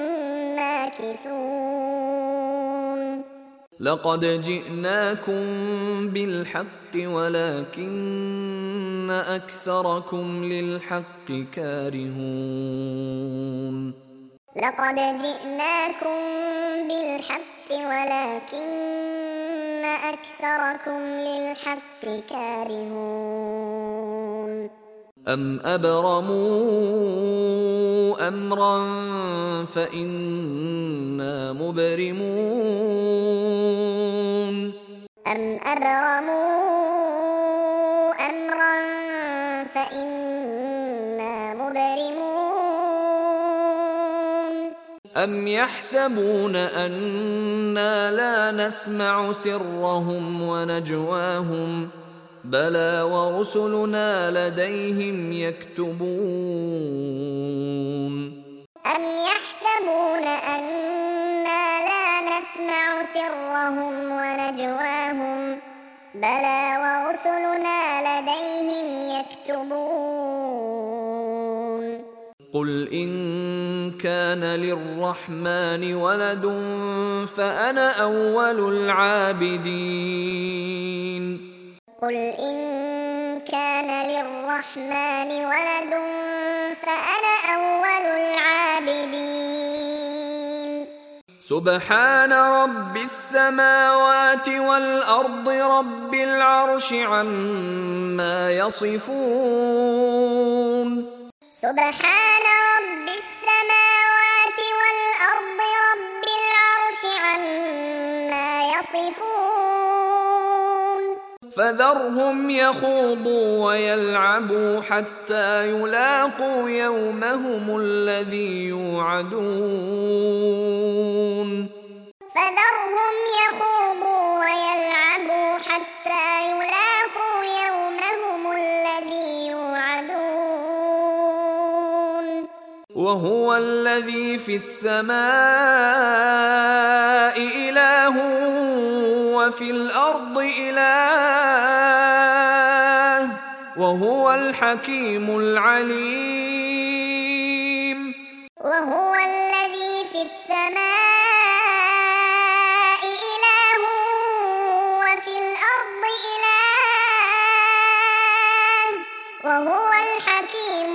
ماكثون لقد جئناكم بالحق ولكن أكثركم للحق كارهون لقد جئناكم بالحق ولكن أكثركم للحق كارهون أم أبرموا أمرا فإنا مبرمون أم أبرموا أمرا فإنا مبرمون أم يحسبون أنا لا نسمع سرهم ونجواهم بلى ورسلنا لديهم يكتبون أم يحسبون أنا لا نسمع سرهم ونجواهم بلى ورسلنا لديهم يكتبون قل إن كان للرحمن ولد فأنا أول العابدين قل إن كان للرحمن ولد فأنا أول العابدين سبحان رب السماوات والأرض رب العرش عما يصفون سبحان رب السماوات والأرض رب العرش عما يصفون فذرهم يخوضوا ويلعبوا حتى يلاقوا يومهم الذي يوعدون فذرهم يخوضوا ويلعبوا حتى يلاقوا يومهم الذي يوعدون وهو الذي في السماء إله وفي الأرض إله وهو الحكيم العليم وهو الذي في السماء إله وفي الأرض إله وهو الحكيم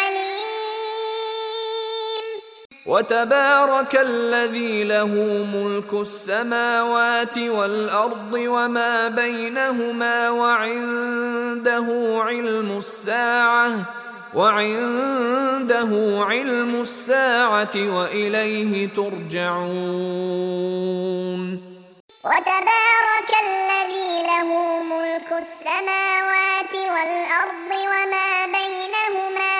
العليم وتبارك الذي له ملك السماوات والأرض وما بينهما وعنده علم الساعة وإليه ترجعون وتبارك الذي له ملك السماوات والأرض وما بينهما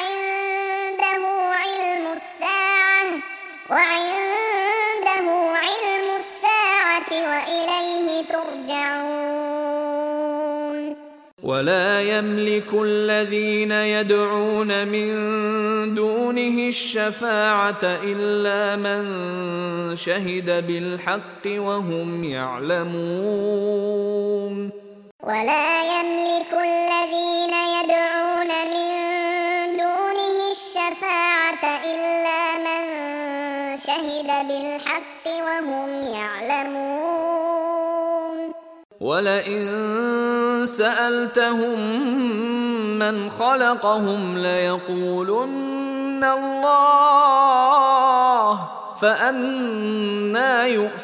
وعنده علم الساعة وإليه ترجعون. ولا يملك الذين يدعون من دونه الشفاعة إلا من شهد بالحق وهم يعلمون. ولا يملك الذين يدعون من دونه الشفاعة إلا من شهد بالحق وهم يعلمون. ولئن سألتهم من خلقهم ليقولن الله فأنى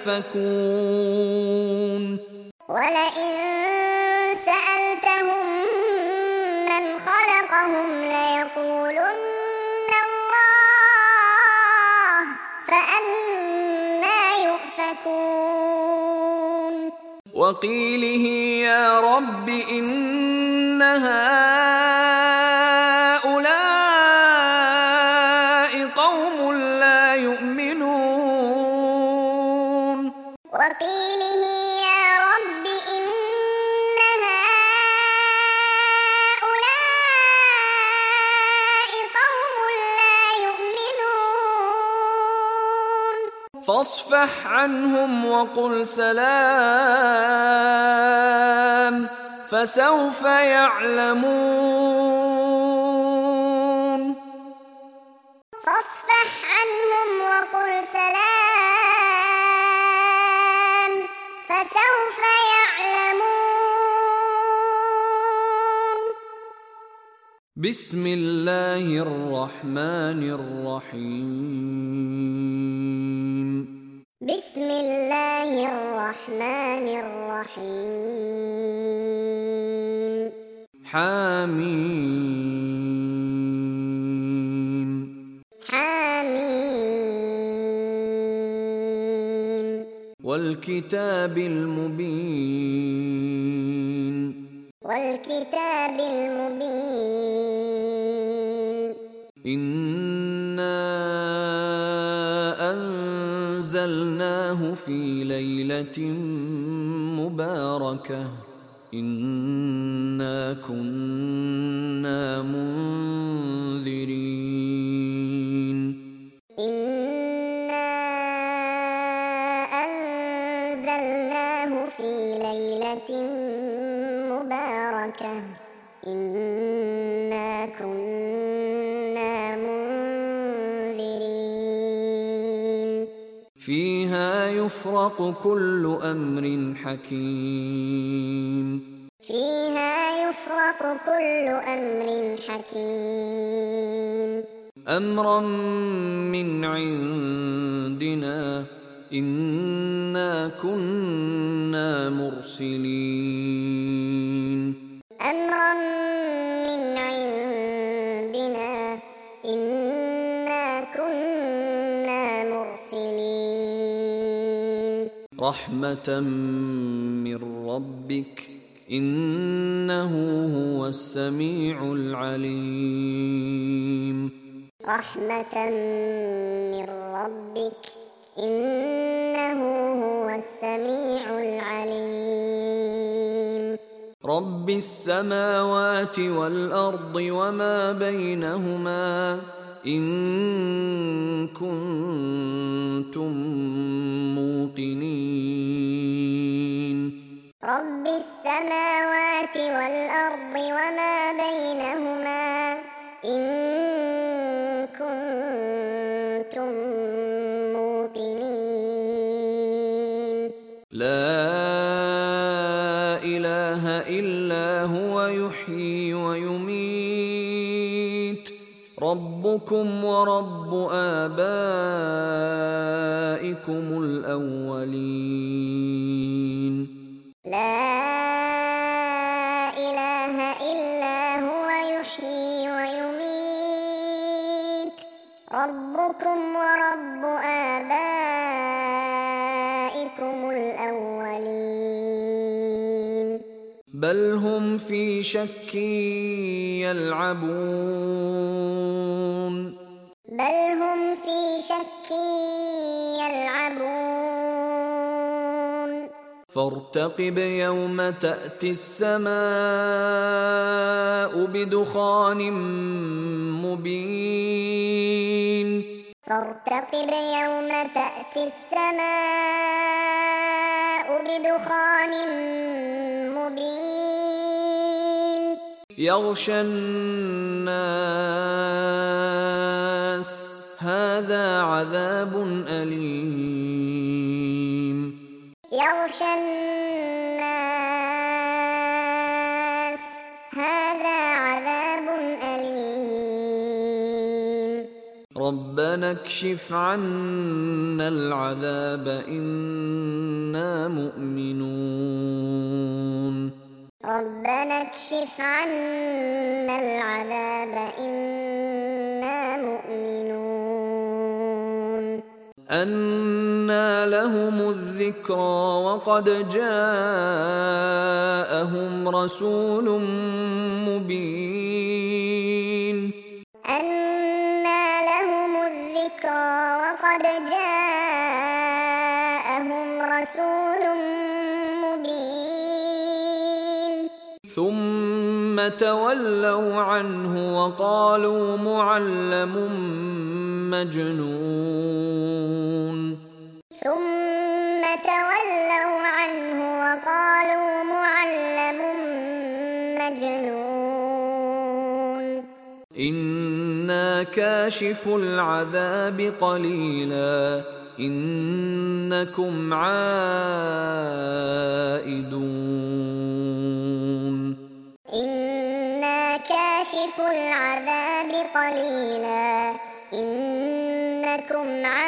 يؤفكون. ولئن سألتهم من خلقهم ليقولن الله فأنى يؤفكون. وقيله يا رب إن هؤلاء قوم لا يؤمنون. وقيله يا رب إن هؤلاء قوم لا يؤمنون. فاصفح عنهم وقل سلام فسوف يعلمون. فاصفح عنهم وقل سلام فسوف يعلمون. بسم الله الرحمن الرحيم. بسم الله الرحمن الرحيم. حميم. حميم. والكتاب المبين. والكتاب المبين. إنا أنزلناه في ليلة مباركة إنا كنا منذرين. إنا أنزلناه في ليلة مباركة إنا كنا منذرين. فيها يفرق كل أمر حكيم. فيها يفرق كل أمر حكيم. أمرا من عندنا إنا كنا مرسلين. أمرا من عندنا إنا كنا مرسلين. رحمة من ربك إنه هو السميع العليم. رحمة من ربك إنه هو السميع العليم. رب السماوات والأرض وما بينهما إن كنتم موقنين. رب السماوات والأرض وما بينهما إن كنتم موقنين. لا إله إلا هو يحيي ويميت ربكم ورب آبائكم الأولين. لا إله إلا هو يحيي ويميت ربكم ورب آبائكم الأولين. بل هم في شك يلعبون بل هم في شك يلعبون فارتقب يوم تأتي السماء بدخان مبين فارتقب يوم تأتي السماء بدخان مبين يغشى الناس هذا عذاب أليم يغشى الناس هذا عذاب أليم ربنا اكشف عنا العذاب إنا مؤمنون ربنا اكشف عنا العذاب إنا مؤمنون أنى لهم الذكرى وقد جاءهم رسول مبين أنى لهم الذكرى وقد جاءهم رسول مبين ثم تولوا عنه وقالوا معلم مجنون ثم تولوا عنه وقالوا معلم مجنون إنا كاشف العذاب قليلا إنكم عائدون إنا كاشف العذاب قليلا إنكم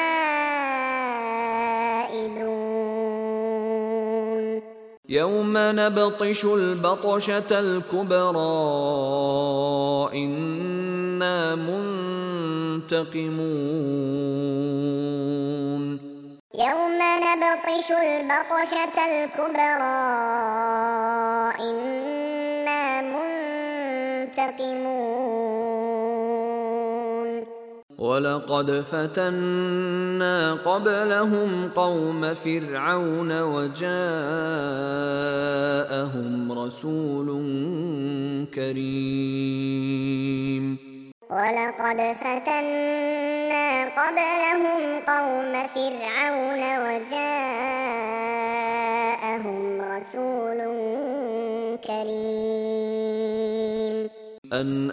عائدون يوم نبطش البطشة الكبرى إنا منتقمون يوم نبطش البطشة الكبرى إنا منتقمون ولقد فتنا قبلهم قوم فرعون وجاءهم رسول كريم ولقد فتنا قبلهم قوم فرعون وجاءهم رسول كريم أن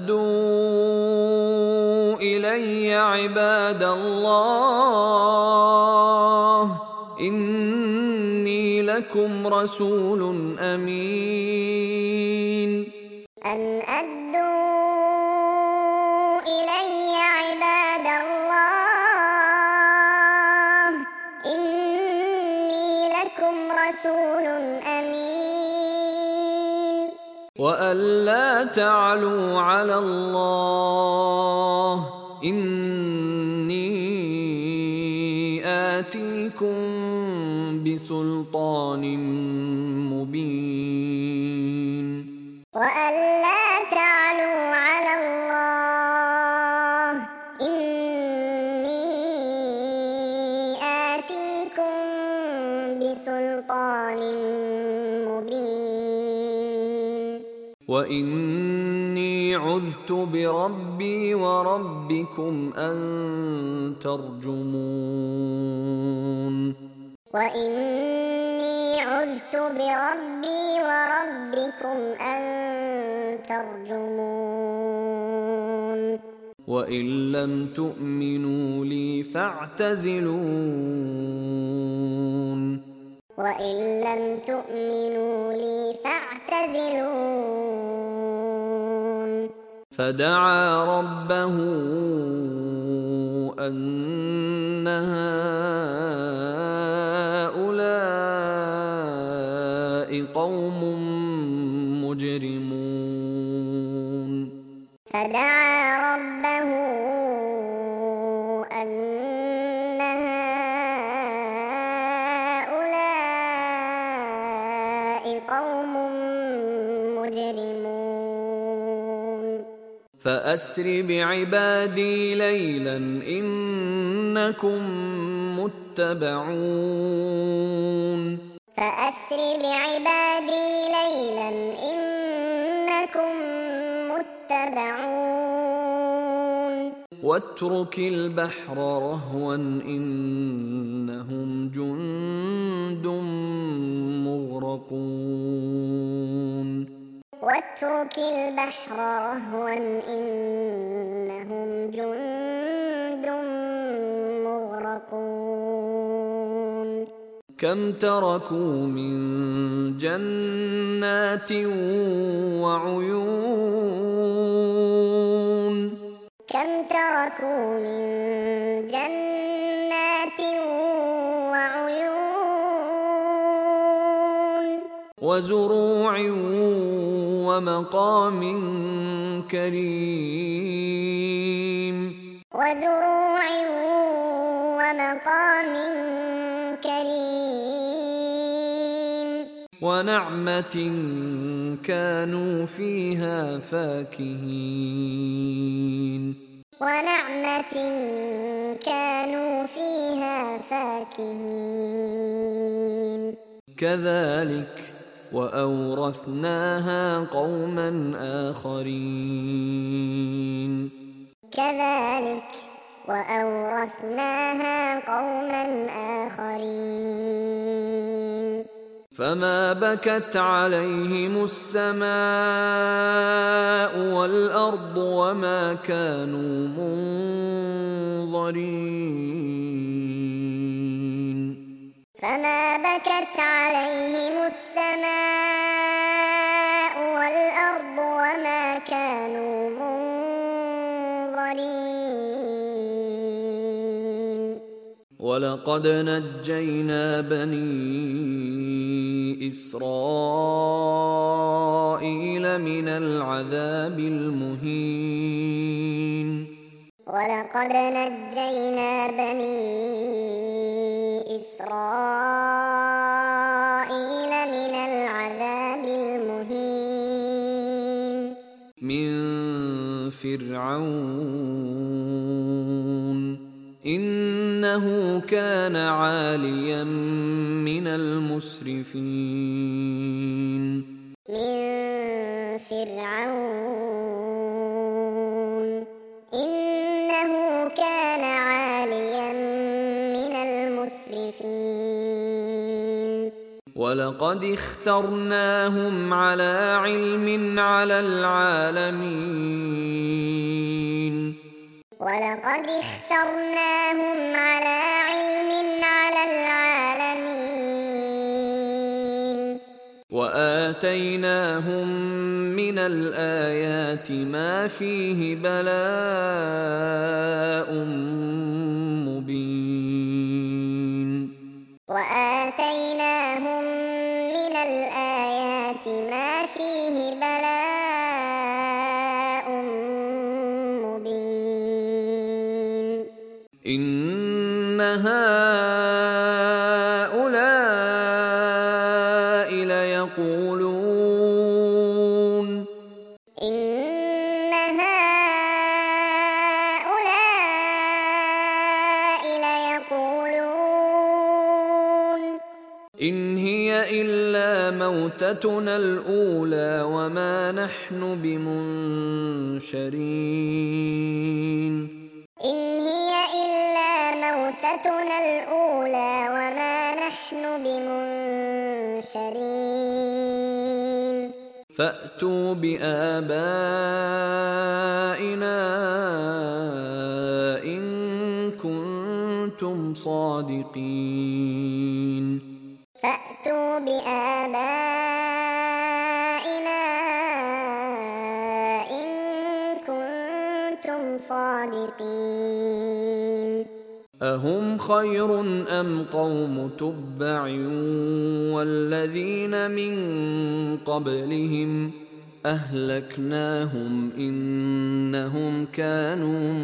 أدوا إلي عباد الله إني لكم رسول أمين أن أدوا إلي عباد الله إني لكم رسول أمين وأن لا تعلوا على الله إني آتيكم بسلطان مبين وأن لا تعلوا على الله إني آتيكم بسلطان مبين وإني عذت بربي وربكم أن ترجمون وإني عذت بربي وربكم أن ترجمون وإن لم تؤمنوا لي فاعتزلون وإن لم تؤمنوا لي فاعتزلون فدعا ربه أن هؤلاء قوم مجرمون فدعا ربه أن هؤلاء قوم فأسر بعبادي ليلا إنكم متبعون فأسر بعبادي ليلا إنكم متبعون واترك البحر رهوا إنهم جند مغرقون واترك البحر رهوا إنهم جند مغرقون كم تركوا من جنات وعيون كم تركوا من جنات وعيون وزروع ومقام كريم وزروع ومقام كريم ونعمة كانوا فيها فاكهين ونعمة كانوا فيها فاكهين كذلك وأورثناها قوما آخرين كذلك وأورثناها قوما آخرين فما بكت عليهم السماء والأرض وما كانوا منظرين فما بكت عليهم السماء والأرض وما كانوا منظرين ولقد نجينا بني إسرائيل من العذاب المهين ولقد نجينا بني إسرائيل من العذاب المهين من فرعون إنه كان عاليا من المسرفين من فرعون إنه كان عاليا من المسرفين ولقد اخترناهم على علم على العالمين ولقد اخترناهم على علم على العالمين وآتيناهم من الآيات ما فيه بلاء مبين وآتيناهم من الآيات ما فيه بلاء مبين إن هؤلاء ليقولون إن هؤلاء ليقولون إن هي إلا موتتنا الأولى وما نحن بمنشرين إن هي إلا موتتنا الأولى وما نحن بمنشرين فأتوا بآبائنا إن كنتم صادقين فأتوا بآبائنا إن كنتم صادقين أهم خير أم قوم تبع والذين من قبلهم أهلكناهم إنهم كانوا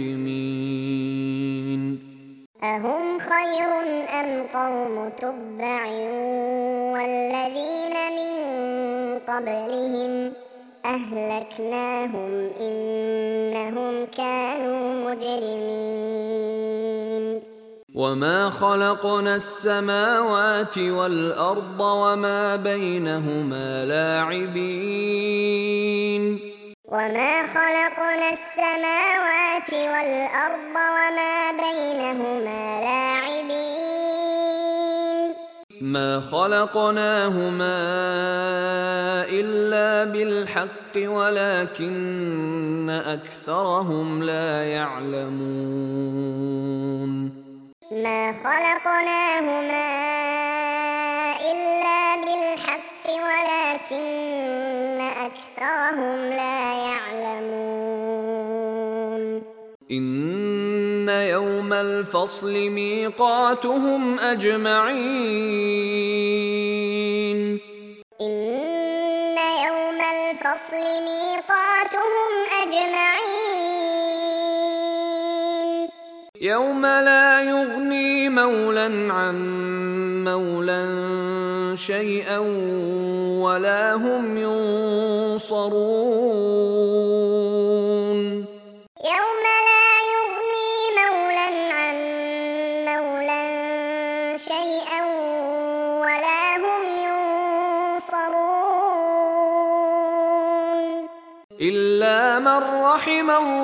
مجرمين أهم خير أم قوم تبع والذين من قبلهم أهلكناهم إنهم كانوا مجرمين وما خلقنا السماوات والأرض وما بينهما لاعبين وما خلقنا السماوات والأرض وما بينهما لاعبين ما خلقناهما إلا بالحق ولكن أكثرهم لا يعلمون ما خلقناهما إلا بالحق ولكن أكثرهم لا يعلمون إن يوم الفصل ميقاتهم أجمعين إن يوم الفصل ميقاتهم أجمعين يوم لا يغني مولى عن مولى شيئا ولا هم ينصرون يوم لا يغني مولى عن مولى شيئا ولا هم ينصرون إلا من رحم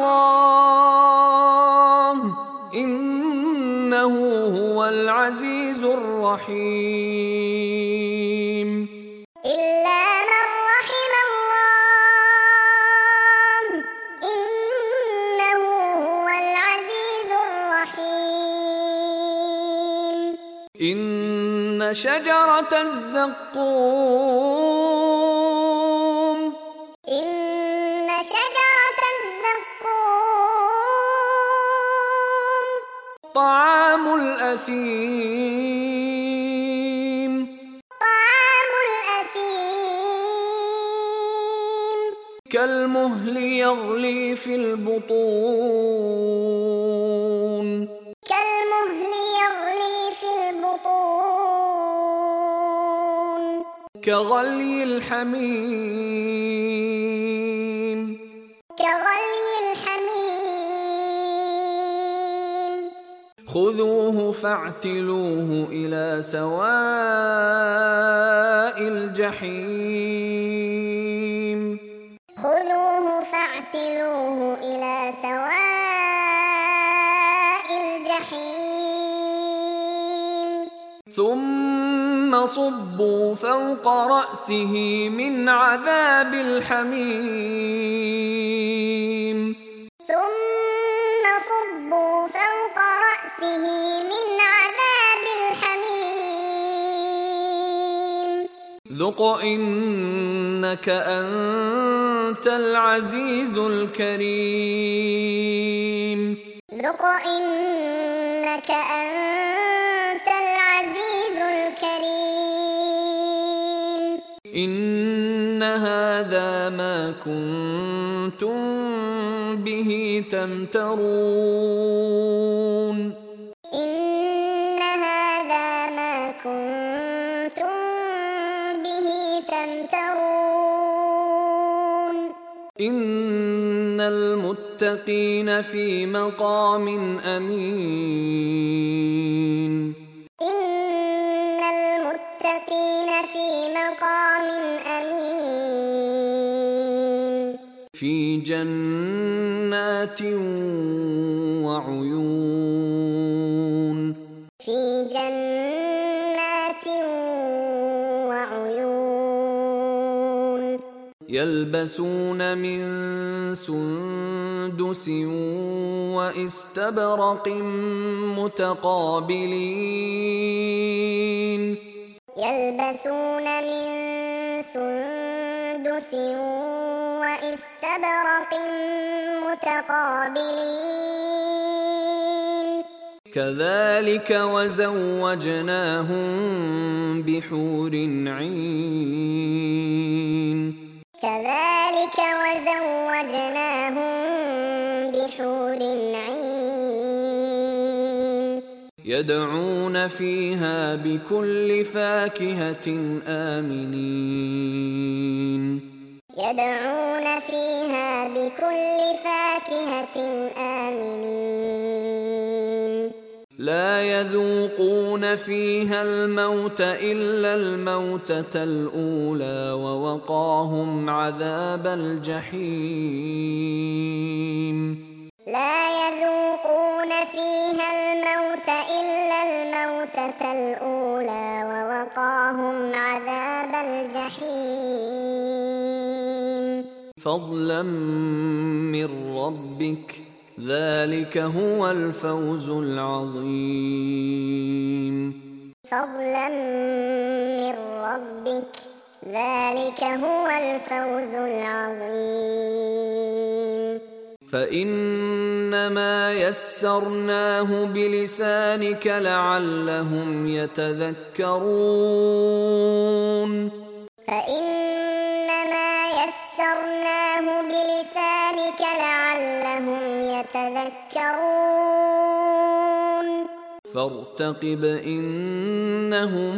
الله إنه هو العزيز الرحيم إلا من رحم الله إنه هو العزيز الرحيم إن شجرة الزقوم إن شجرة الزقوم طعام الأثيم طعام الأثيم كالمهل يغلي في البطون كالمهل يغلي في البطون كغلي الحميم كغلي الحميم خذوه فاعتلوه إلى سواء الجحيم خذوه فاعتلوه إلى سواء الجحيم ثم صبوا فوق رأسه من عذاب الحميم ثم صبوا فوق رأسه من عذاب الحميم ذق إنك أنت العزيز الكريم ذق إنك أنت العزيز الكريم إن هذا ما كنتم به تمترون إن هذا ما كنتم به تمترون إن المتقين في مقام أمين إن المتقين في مقام أمين في جنات وعيون في جنات وعيون يلبسون من سندس واستبرق متقابلين يلبسون من سندس واستبرق متقابلين كذلك وزوجناهم بحور عين كذلك وزوجناهم بحور عين يدعون فيها بكل فاكهة آمنين يدعون فيها بكل فاكهة آمنين لا يذوقون فيها الموت إلا الموتة الأولى ووقاهم عذاب الجحيم لا يذوقون فيها الموت إلا الموتة الأولى ووقاهم عذاب الجحيم فضلا من ربك ذلك هو الفوز العظيم فضلا من ربك ذلك هو الفوز العظيم فإنما يسرناه بلسانك لعلهم يتذكرون فإنما يسرناه بلسانك لعلهم يتذكرون فارتقب إنهم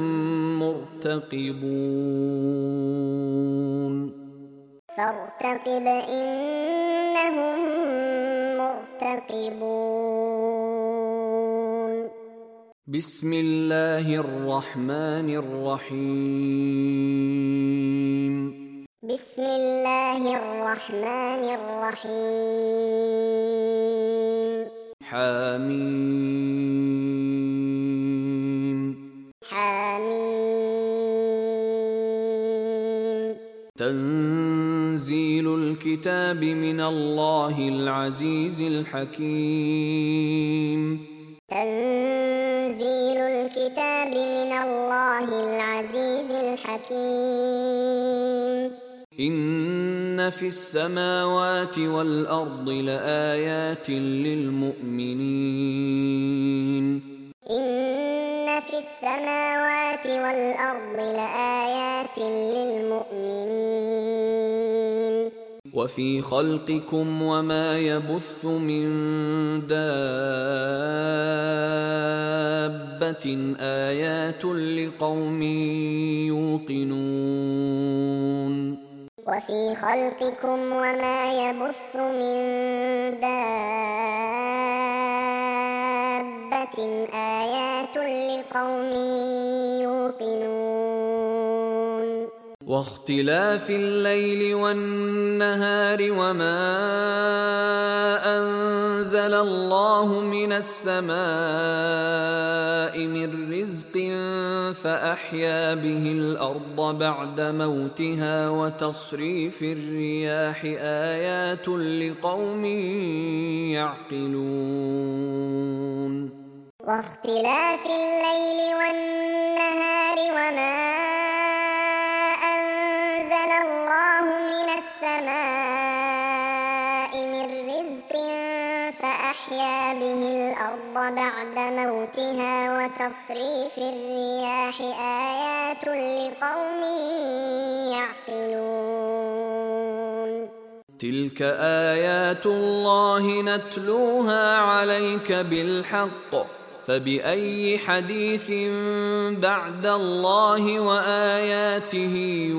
مرتقبون فارتقب إنهم مرتقبون بسم الله الرحمن الرحيم بسم الله الرحمن الرحيم حميم حميم تنزيل الكتاب من الله العزيز الحكيم تنزيل الكتاب من الله العزيز الحكيم إن في السماوات والأرض لآيات للمؤمنين إن في السماوات والأرض لآيات للمؤمنين وفي خلقكم وما يبث من دابة آيات لقوم يوقنون وفي خلقكم وما يبث من دابة آيات لقوم يوقنون واختلاف الليل والنهار وما أنزل الله من السماء من رزق فأحيا به الأرض بعد موتها وتصريف الرياح آيات لقوم يعقلون واختلاف الليل والنهار وما أنزل الله من السماء من رزق فأحيا به الأرض بعد موتها وتصريف الرياح آيات لقوم يعقلون تلك آيات الله نتلوها عليك بالحق فبأي حديث بعد الله وآياته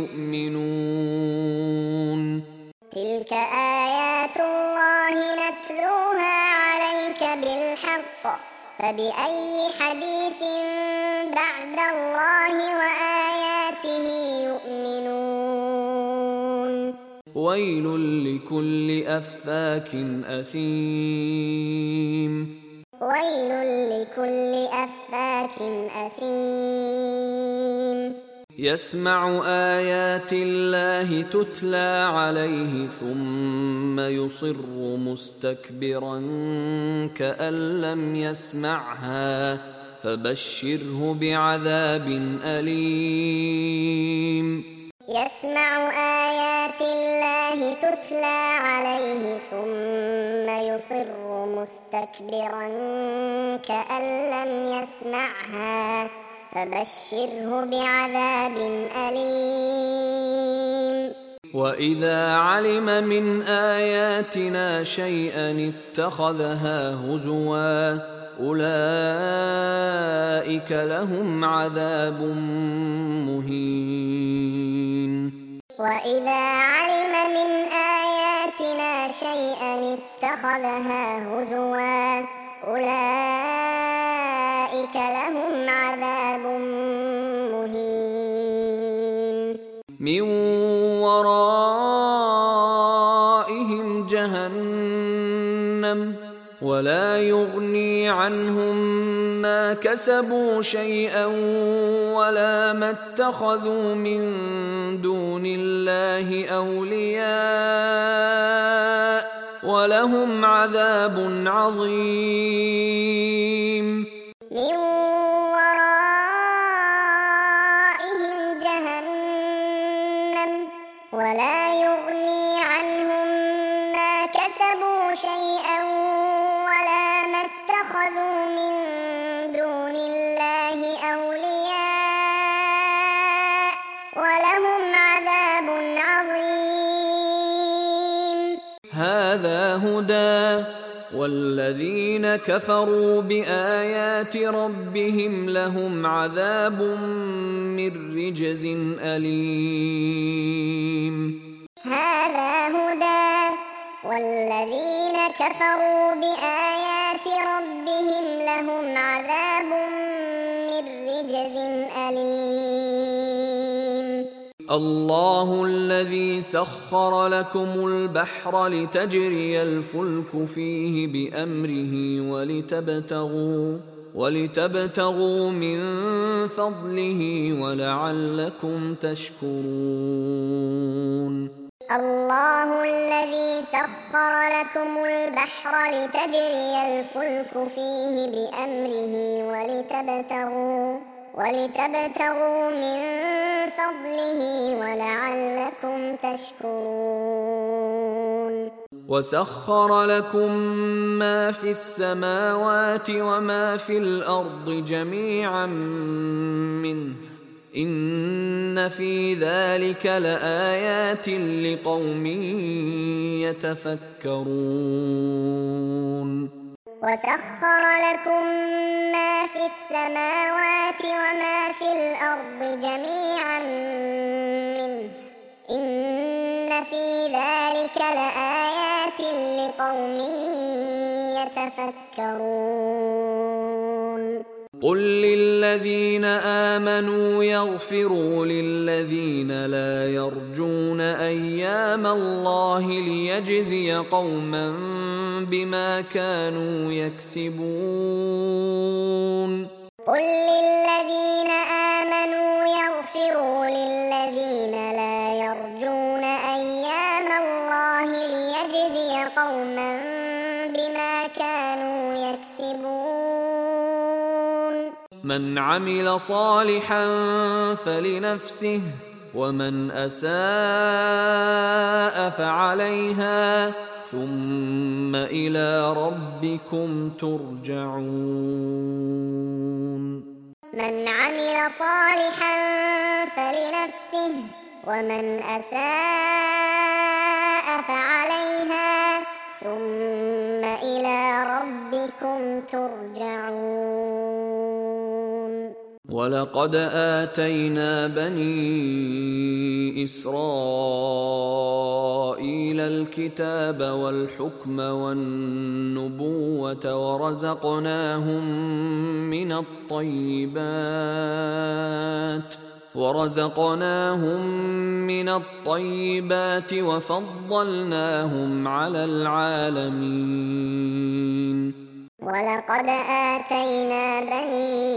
يؤمنون تلك آيات الله نتلوها عليك بالحق فبأي حديث بعد الله وآياته يؤمنون ويل لكل أفاك أثيم ويل لكل أفاك أثيم يسمع آيات الله تتلى عليه ثم يصر مستكبرا كأن لم يسمعها فبشره بعذاب أليم يسمع آيات الله تتلى عليه ثم يصر مستكبرا كأن لم يسمعها فبشره بعذاب أليم وإذا علم من آياتنا شيئا اتخذها هزوا أولئك لهم عذاب مهين وإذا علم من شيئا اتخذها هزوا أولئك لهم عذاب مهين من ورائهم جهنم ولا يغني عنهم ما كسبوا شيئا ولا ما اتخذوا من دون الله أولياء ولهم عذاب عظيم من ورائهم جهنم ولا يغني عنهم ما كسبوا شيئا ولا ما اتخذوا من دون الله أولياء ولهم عذاب عظيم هذا هدى والذين كفروا بآيات ربهم لهم عذاب من رجز أليم هذا هدى والذين كفروا بآيات ربهم لهم عذاب من رجز أليم الله الذي سخر لكم البحر لتجري الفلك فيه بأمره ولتبتغوا من فضله ولعلكم تشكرون الله الذي سخر لكم البحر لتجري الفلك فيه بأمره ولتبتغوا من فضله ولعلكم تشكرون وسخر لكم ما في السماوات وما في الأرض جميعا منه إن في ذلك لآيات لقوم يتفكرون وسخر لكم ما في السماوات وما في الأرض جميعا منه إن في ذلك لآيات لقوم يتفكرون قل للذين آمنوا يغفروا للذين لا يرجون أيام الله ليجزي قوما بما كانوا يكسبون قل للذين آمنوا يغفروا للذين لا يرجون أيام الله ليجزي قوما بما كانوا يكسبون من عمل صالحا فلنفسه ومن أساء فعليها ثم إلى ربكم ترجعون من عمل صالحا فلنفسه ومن أساء فعليها ثم إلى ربكم ترجعون ولقد آتينا بني إسرائيل الكتاب والحكم والنبوة ورزقناهم من الطيبات وفضلناهم على العالمين ولقد آتينا بني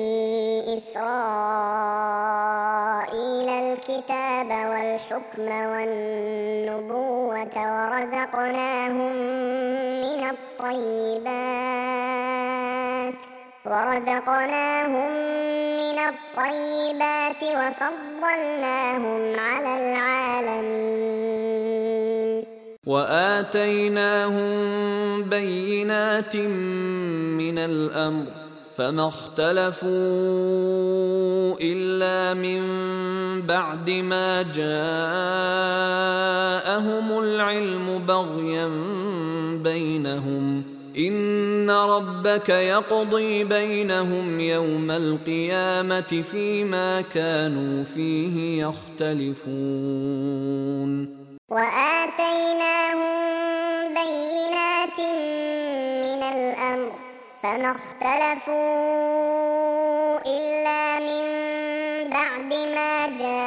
إسرائيل الكتاب والحكم والنبوة ورزقناهم من الطيبات وفضلناهم على العالمين وآتيناهم بينات من الأمر فما اختلفوا إلا من بعد ما جاءهم العلم بغيا بينهم إن ربك يقضي بينهم يوم القيامة فيما كانوا فيه يختلفون وآتيناهم فما اختلفوا إلا من بعد ما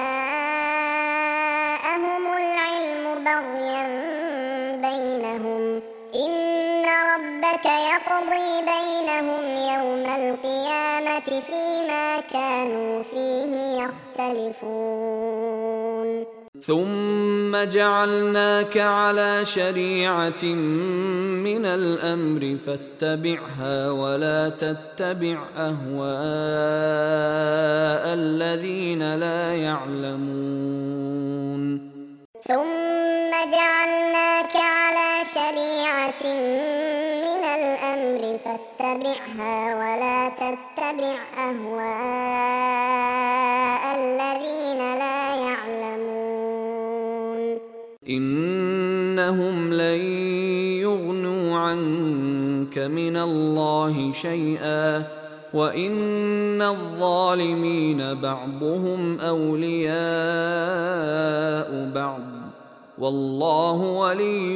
جاءهم العلم بغيا بينهم إن ربك يقضي بينهم يوم القيامة فيما كانوا فيه يختلفون ثم جعلناك على شريعة من الأمر فاتبعها ولا تتبع أهواء الذين لا يعلمون ثم جعلناك على شريعة من الأمر فاتبعها ولا تتبع أهواء الذين لا يعلمون إنهم لن يغنوا عنك من الله شيئا وإن الظالمين بعضهم أولياء بعض والله ولي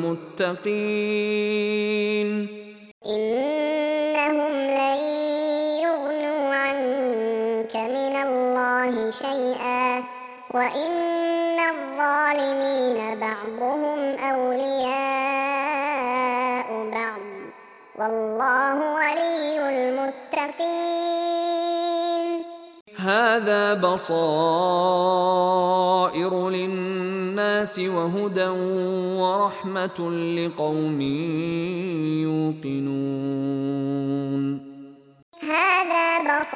المتقين إنهم لن يغنوا عنك من الله شيئا وإن الظالمين بعضهم أولياء بعض والله ولي المتقين هذا بصائر للناس وهدى ورحمة لقوم يوقنون هذا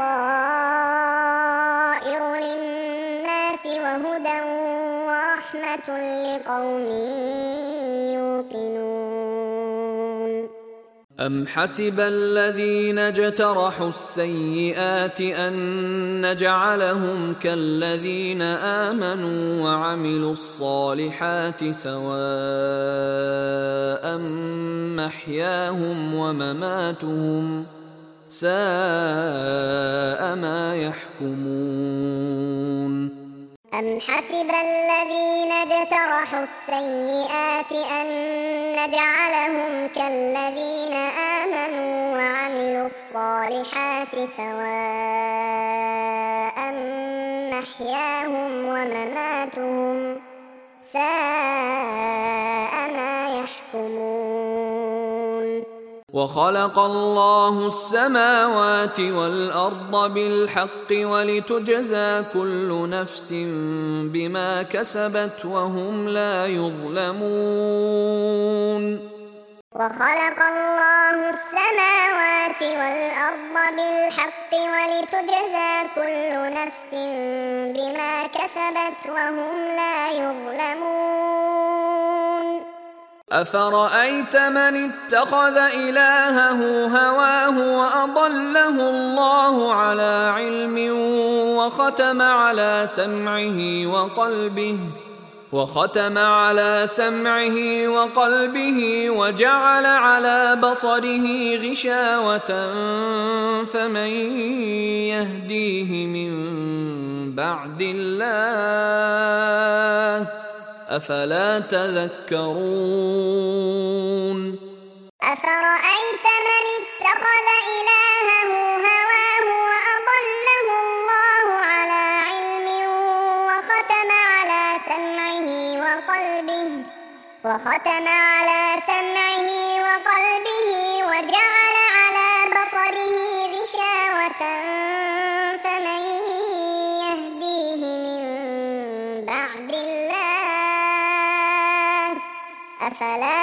بصائر للناس وهدى ورحمة لقوم يوقنون أم حسب الذين اجترحوا السيئات أن نجعلهم كالذين آمنوا وعملوا الصالحات سواء محياهم ومماتهم ساء ما يحكمون أم حسب الذين اجترحوا السيئات أن نجعلهم كالذين آمنوا وعملوا الصالحات سواء محياهم ومماتهم ساء ما يحكمون وخلق الله السماوات والأرض بالحق ولتجزى كل نفس بما كسبت وهم لا يظلمون وخلق الله السماوات والأرض بالحق ولتجزى كل نفس بما كسبت وهم لا يظلمون أفرأيت من اتخذ إلهه هواه وأضله الله على علم وختم على سمعه وقلبه وجعل على بصره غشاوة فمن يهديه من بعد الله أفلا تذكرون أفرأيت من اتخذ إلهه هواه وأضله الله على علم وختم على سمعه وقلبه وجعل على بصره غشاوة فمن يهديه من بعد الله أفلا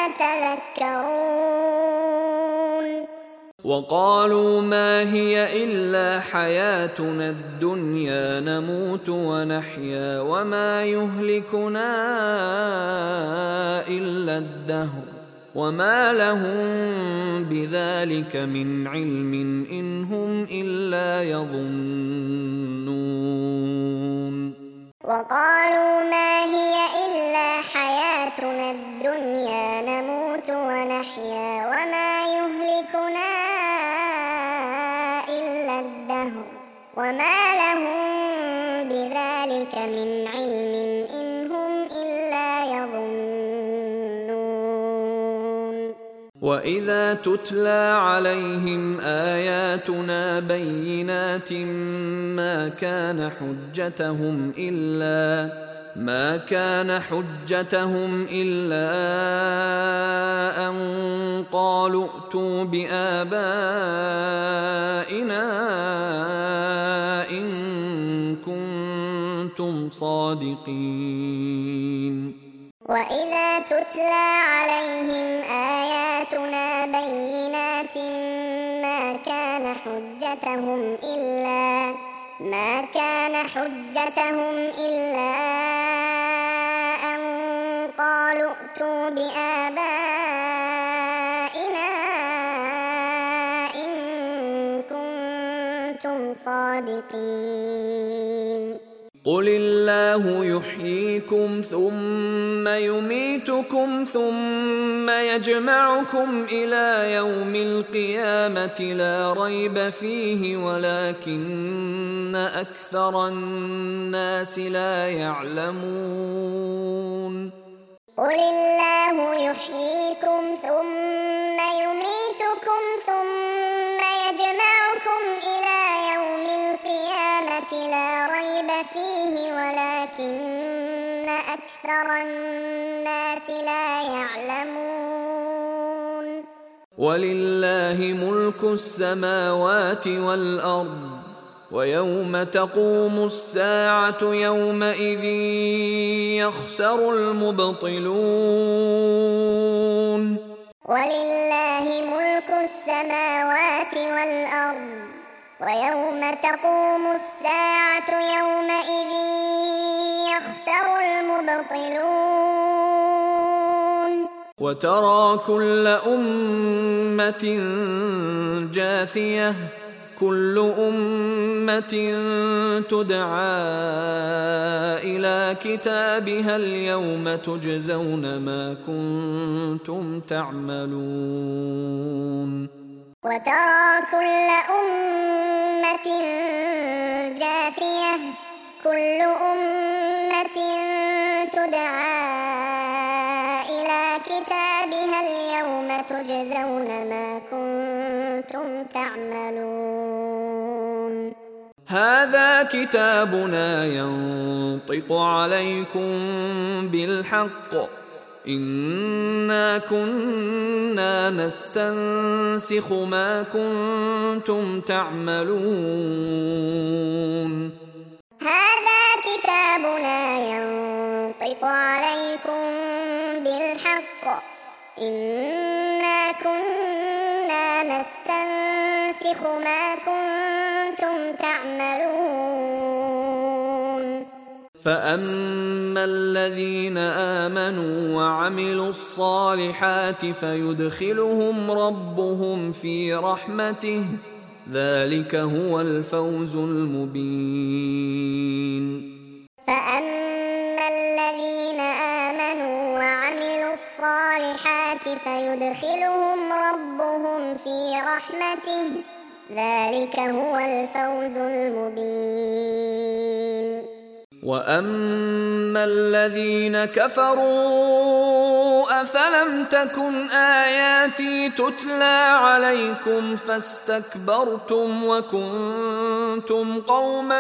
تذكرون وقالوا ما هي إلا حياتنا الدنيا نموت ونحيا وما يهلكنا إلا الدهر وما لهم بذلك من علم إن هم إلا يظنون وقالوا ما هي إلا حياتنا الدنيا نموت ونحيا وما يهلكنا إلا الدهر وما لهم بذلك من علم إن هم إلا يظنون وإذا تتلى عليهم آياتنا بينات ما كان حجتهم إلا أن قالوا ائتوا بآبائنا إن كنتم صادقين. وإذا تتلى عليهم آياتنا بينات ما كان حجتهم إلا أن قالوا ائتوا بآبائنا إن كنتم صادقين. قل الله يحييكم ثم يميتكم ثم يجمعكم إلى يوم القيامة لا ريب فيه ولكن أكثر الناس لا يعلمون. قل الله يحييكم ثم يميتكم ثم يجمعكم إلى يوم القيامة لا ريب فيه ولكن أكثر الناس لا يعلمون. ولله ملك السماوات والأرض ويوم تقوم الساعة يومئذ يخسر المبطلون. ولله ملك السماوات والأرض ويوم تقوم الساعة يومئذ يخسر المبطلون. وترى كل أمة جاثية كل أمة تدعى إلى كتابها اليوم تجزون ما كنتم تعملون. وترى كل أمة جاثية كل أمة تدعى إلى كتابها اليوم تجزون ما كنتم تعملون. هذا كتابنا ينطق عليكم بالحق إنا كنا نستنسخ ما كنتم تعملون. هذا كتابنا ينطق عليكم بالحق إنا كنا نستنسخ ما كنتم تعملون. فأما الذين آمنوا وعملوا الصالحات فيدخلهم ربهم في رحمته ذلك هو الفوز المبين. فأما الذين آمنوا وعملوا الصالحات فيدخلهم ربهم في رحمته ذلك هو الفوز المبين. وأما الذين كفروا أفلم تكن آياتي تتلى عليكم فاستكبرتم وكنتم قوما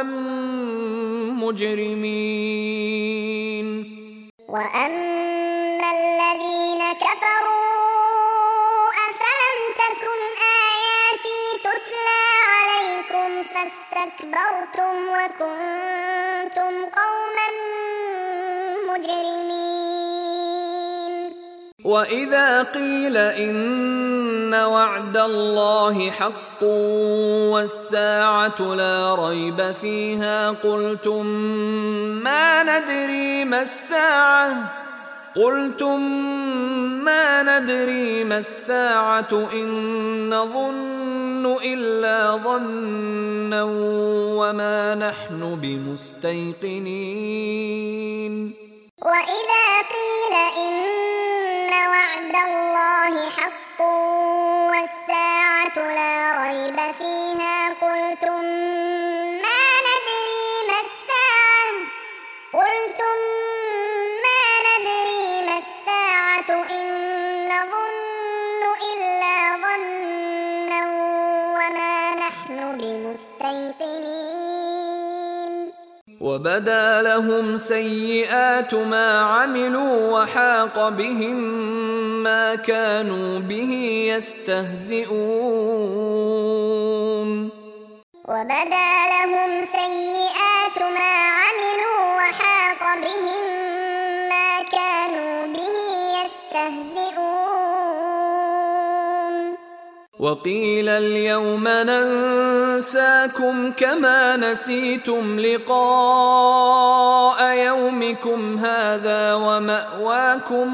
مجرمين. وأما الذين كفروا أفلم تكن آياتي تتلى عليكم فاستكبرتم وكنتم قوما مجرمين. وإذا قيل إن وعد الله حق والساعة لا ريب فيها قلتم ما ندري ما الساعة إن نظن إلا ظنا وما نحن بمستيقنين. وإذا قيل إن وعد الله حق والساعة لا ريب فيها قلتم ما ندري ما الساعة إن نظن وبدا لهم سيئات ما عملوا وحاق بهم ما كانوا به يستهزئون وبدا لهم سيئات ما عملوا وحاق بهم ما كانوا به يستهزئون وقيل اليوم ننساكم كما نسيتم لقاء يومكم هذا ومأواكم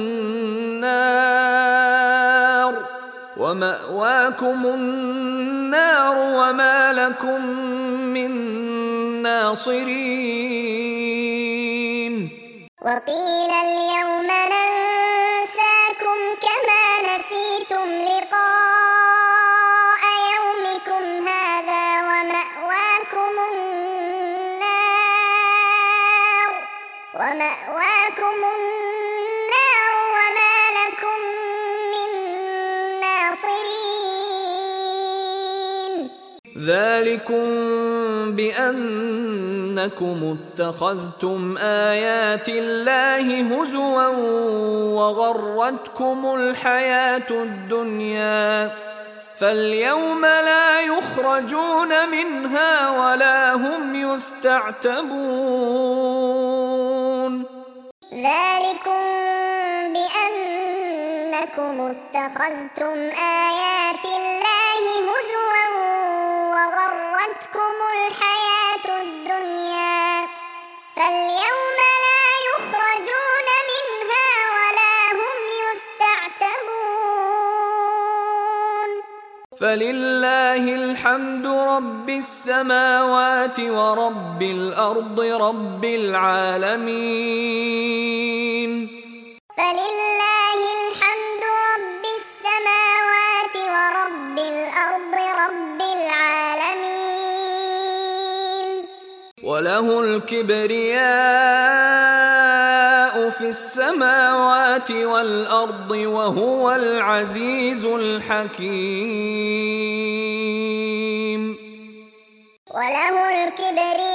النار وما لكم من ناصرين وقيل اليوم ننساكم كما نسيتم لقاء يومكم هذا ومأواكم النار وما لكم من ناصرين ذلكم بأنكم اتخذتم آيات الله هزوا وغرتكم الحياة الدنيا فاليوم لا يخرجون منها ولا هم يستعتبون ذلكم بأنكم اتخذتم آيات الله هزوا وغرتكم الحياة الدنيا فاليوم لا يخرجون منها ولا هم يستعتبون فلله الحمد رب السماوات ورب الأرض رب العالمين فلله الحمد رب السماوات ورب الأرض رب العالمين وله الكبرياء في السماوات والأرض وهو العزيز الحكيم وله الكبرياء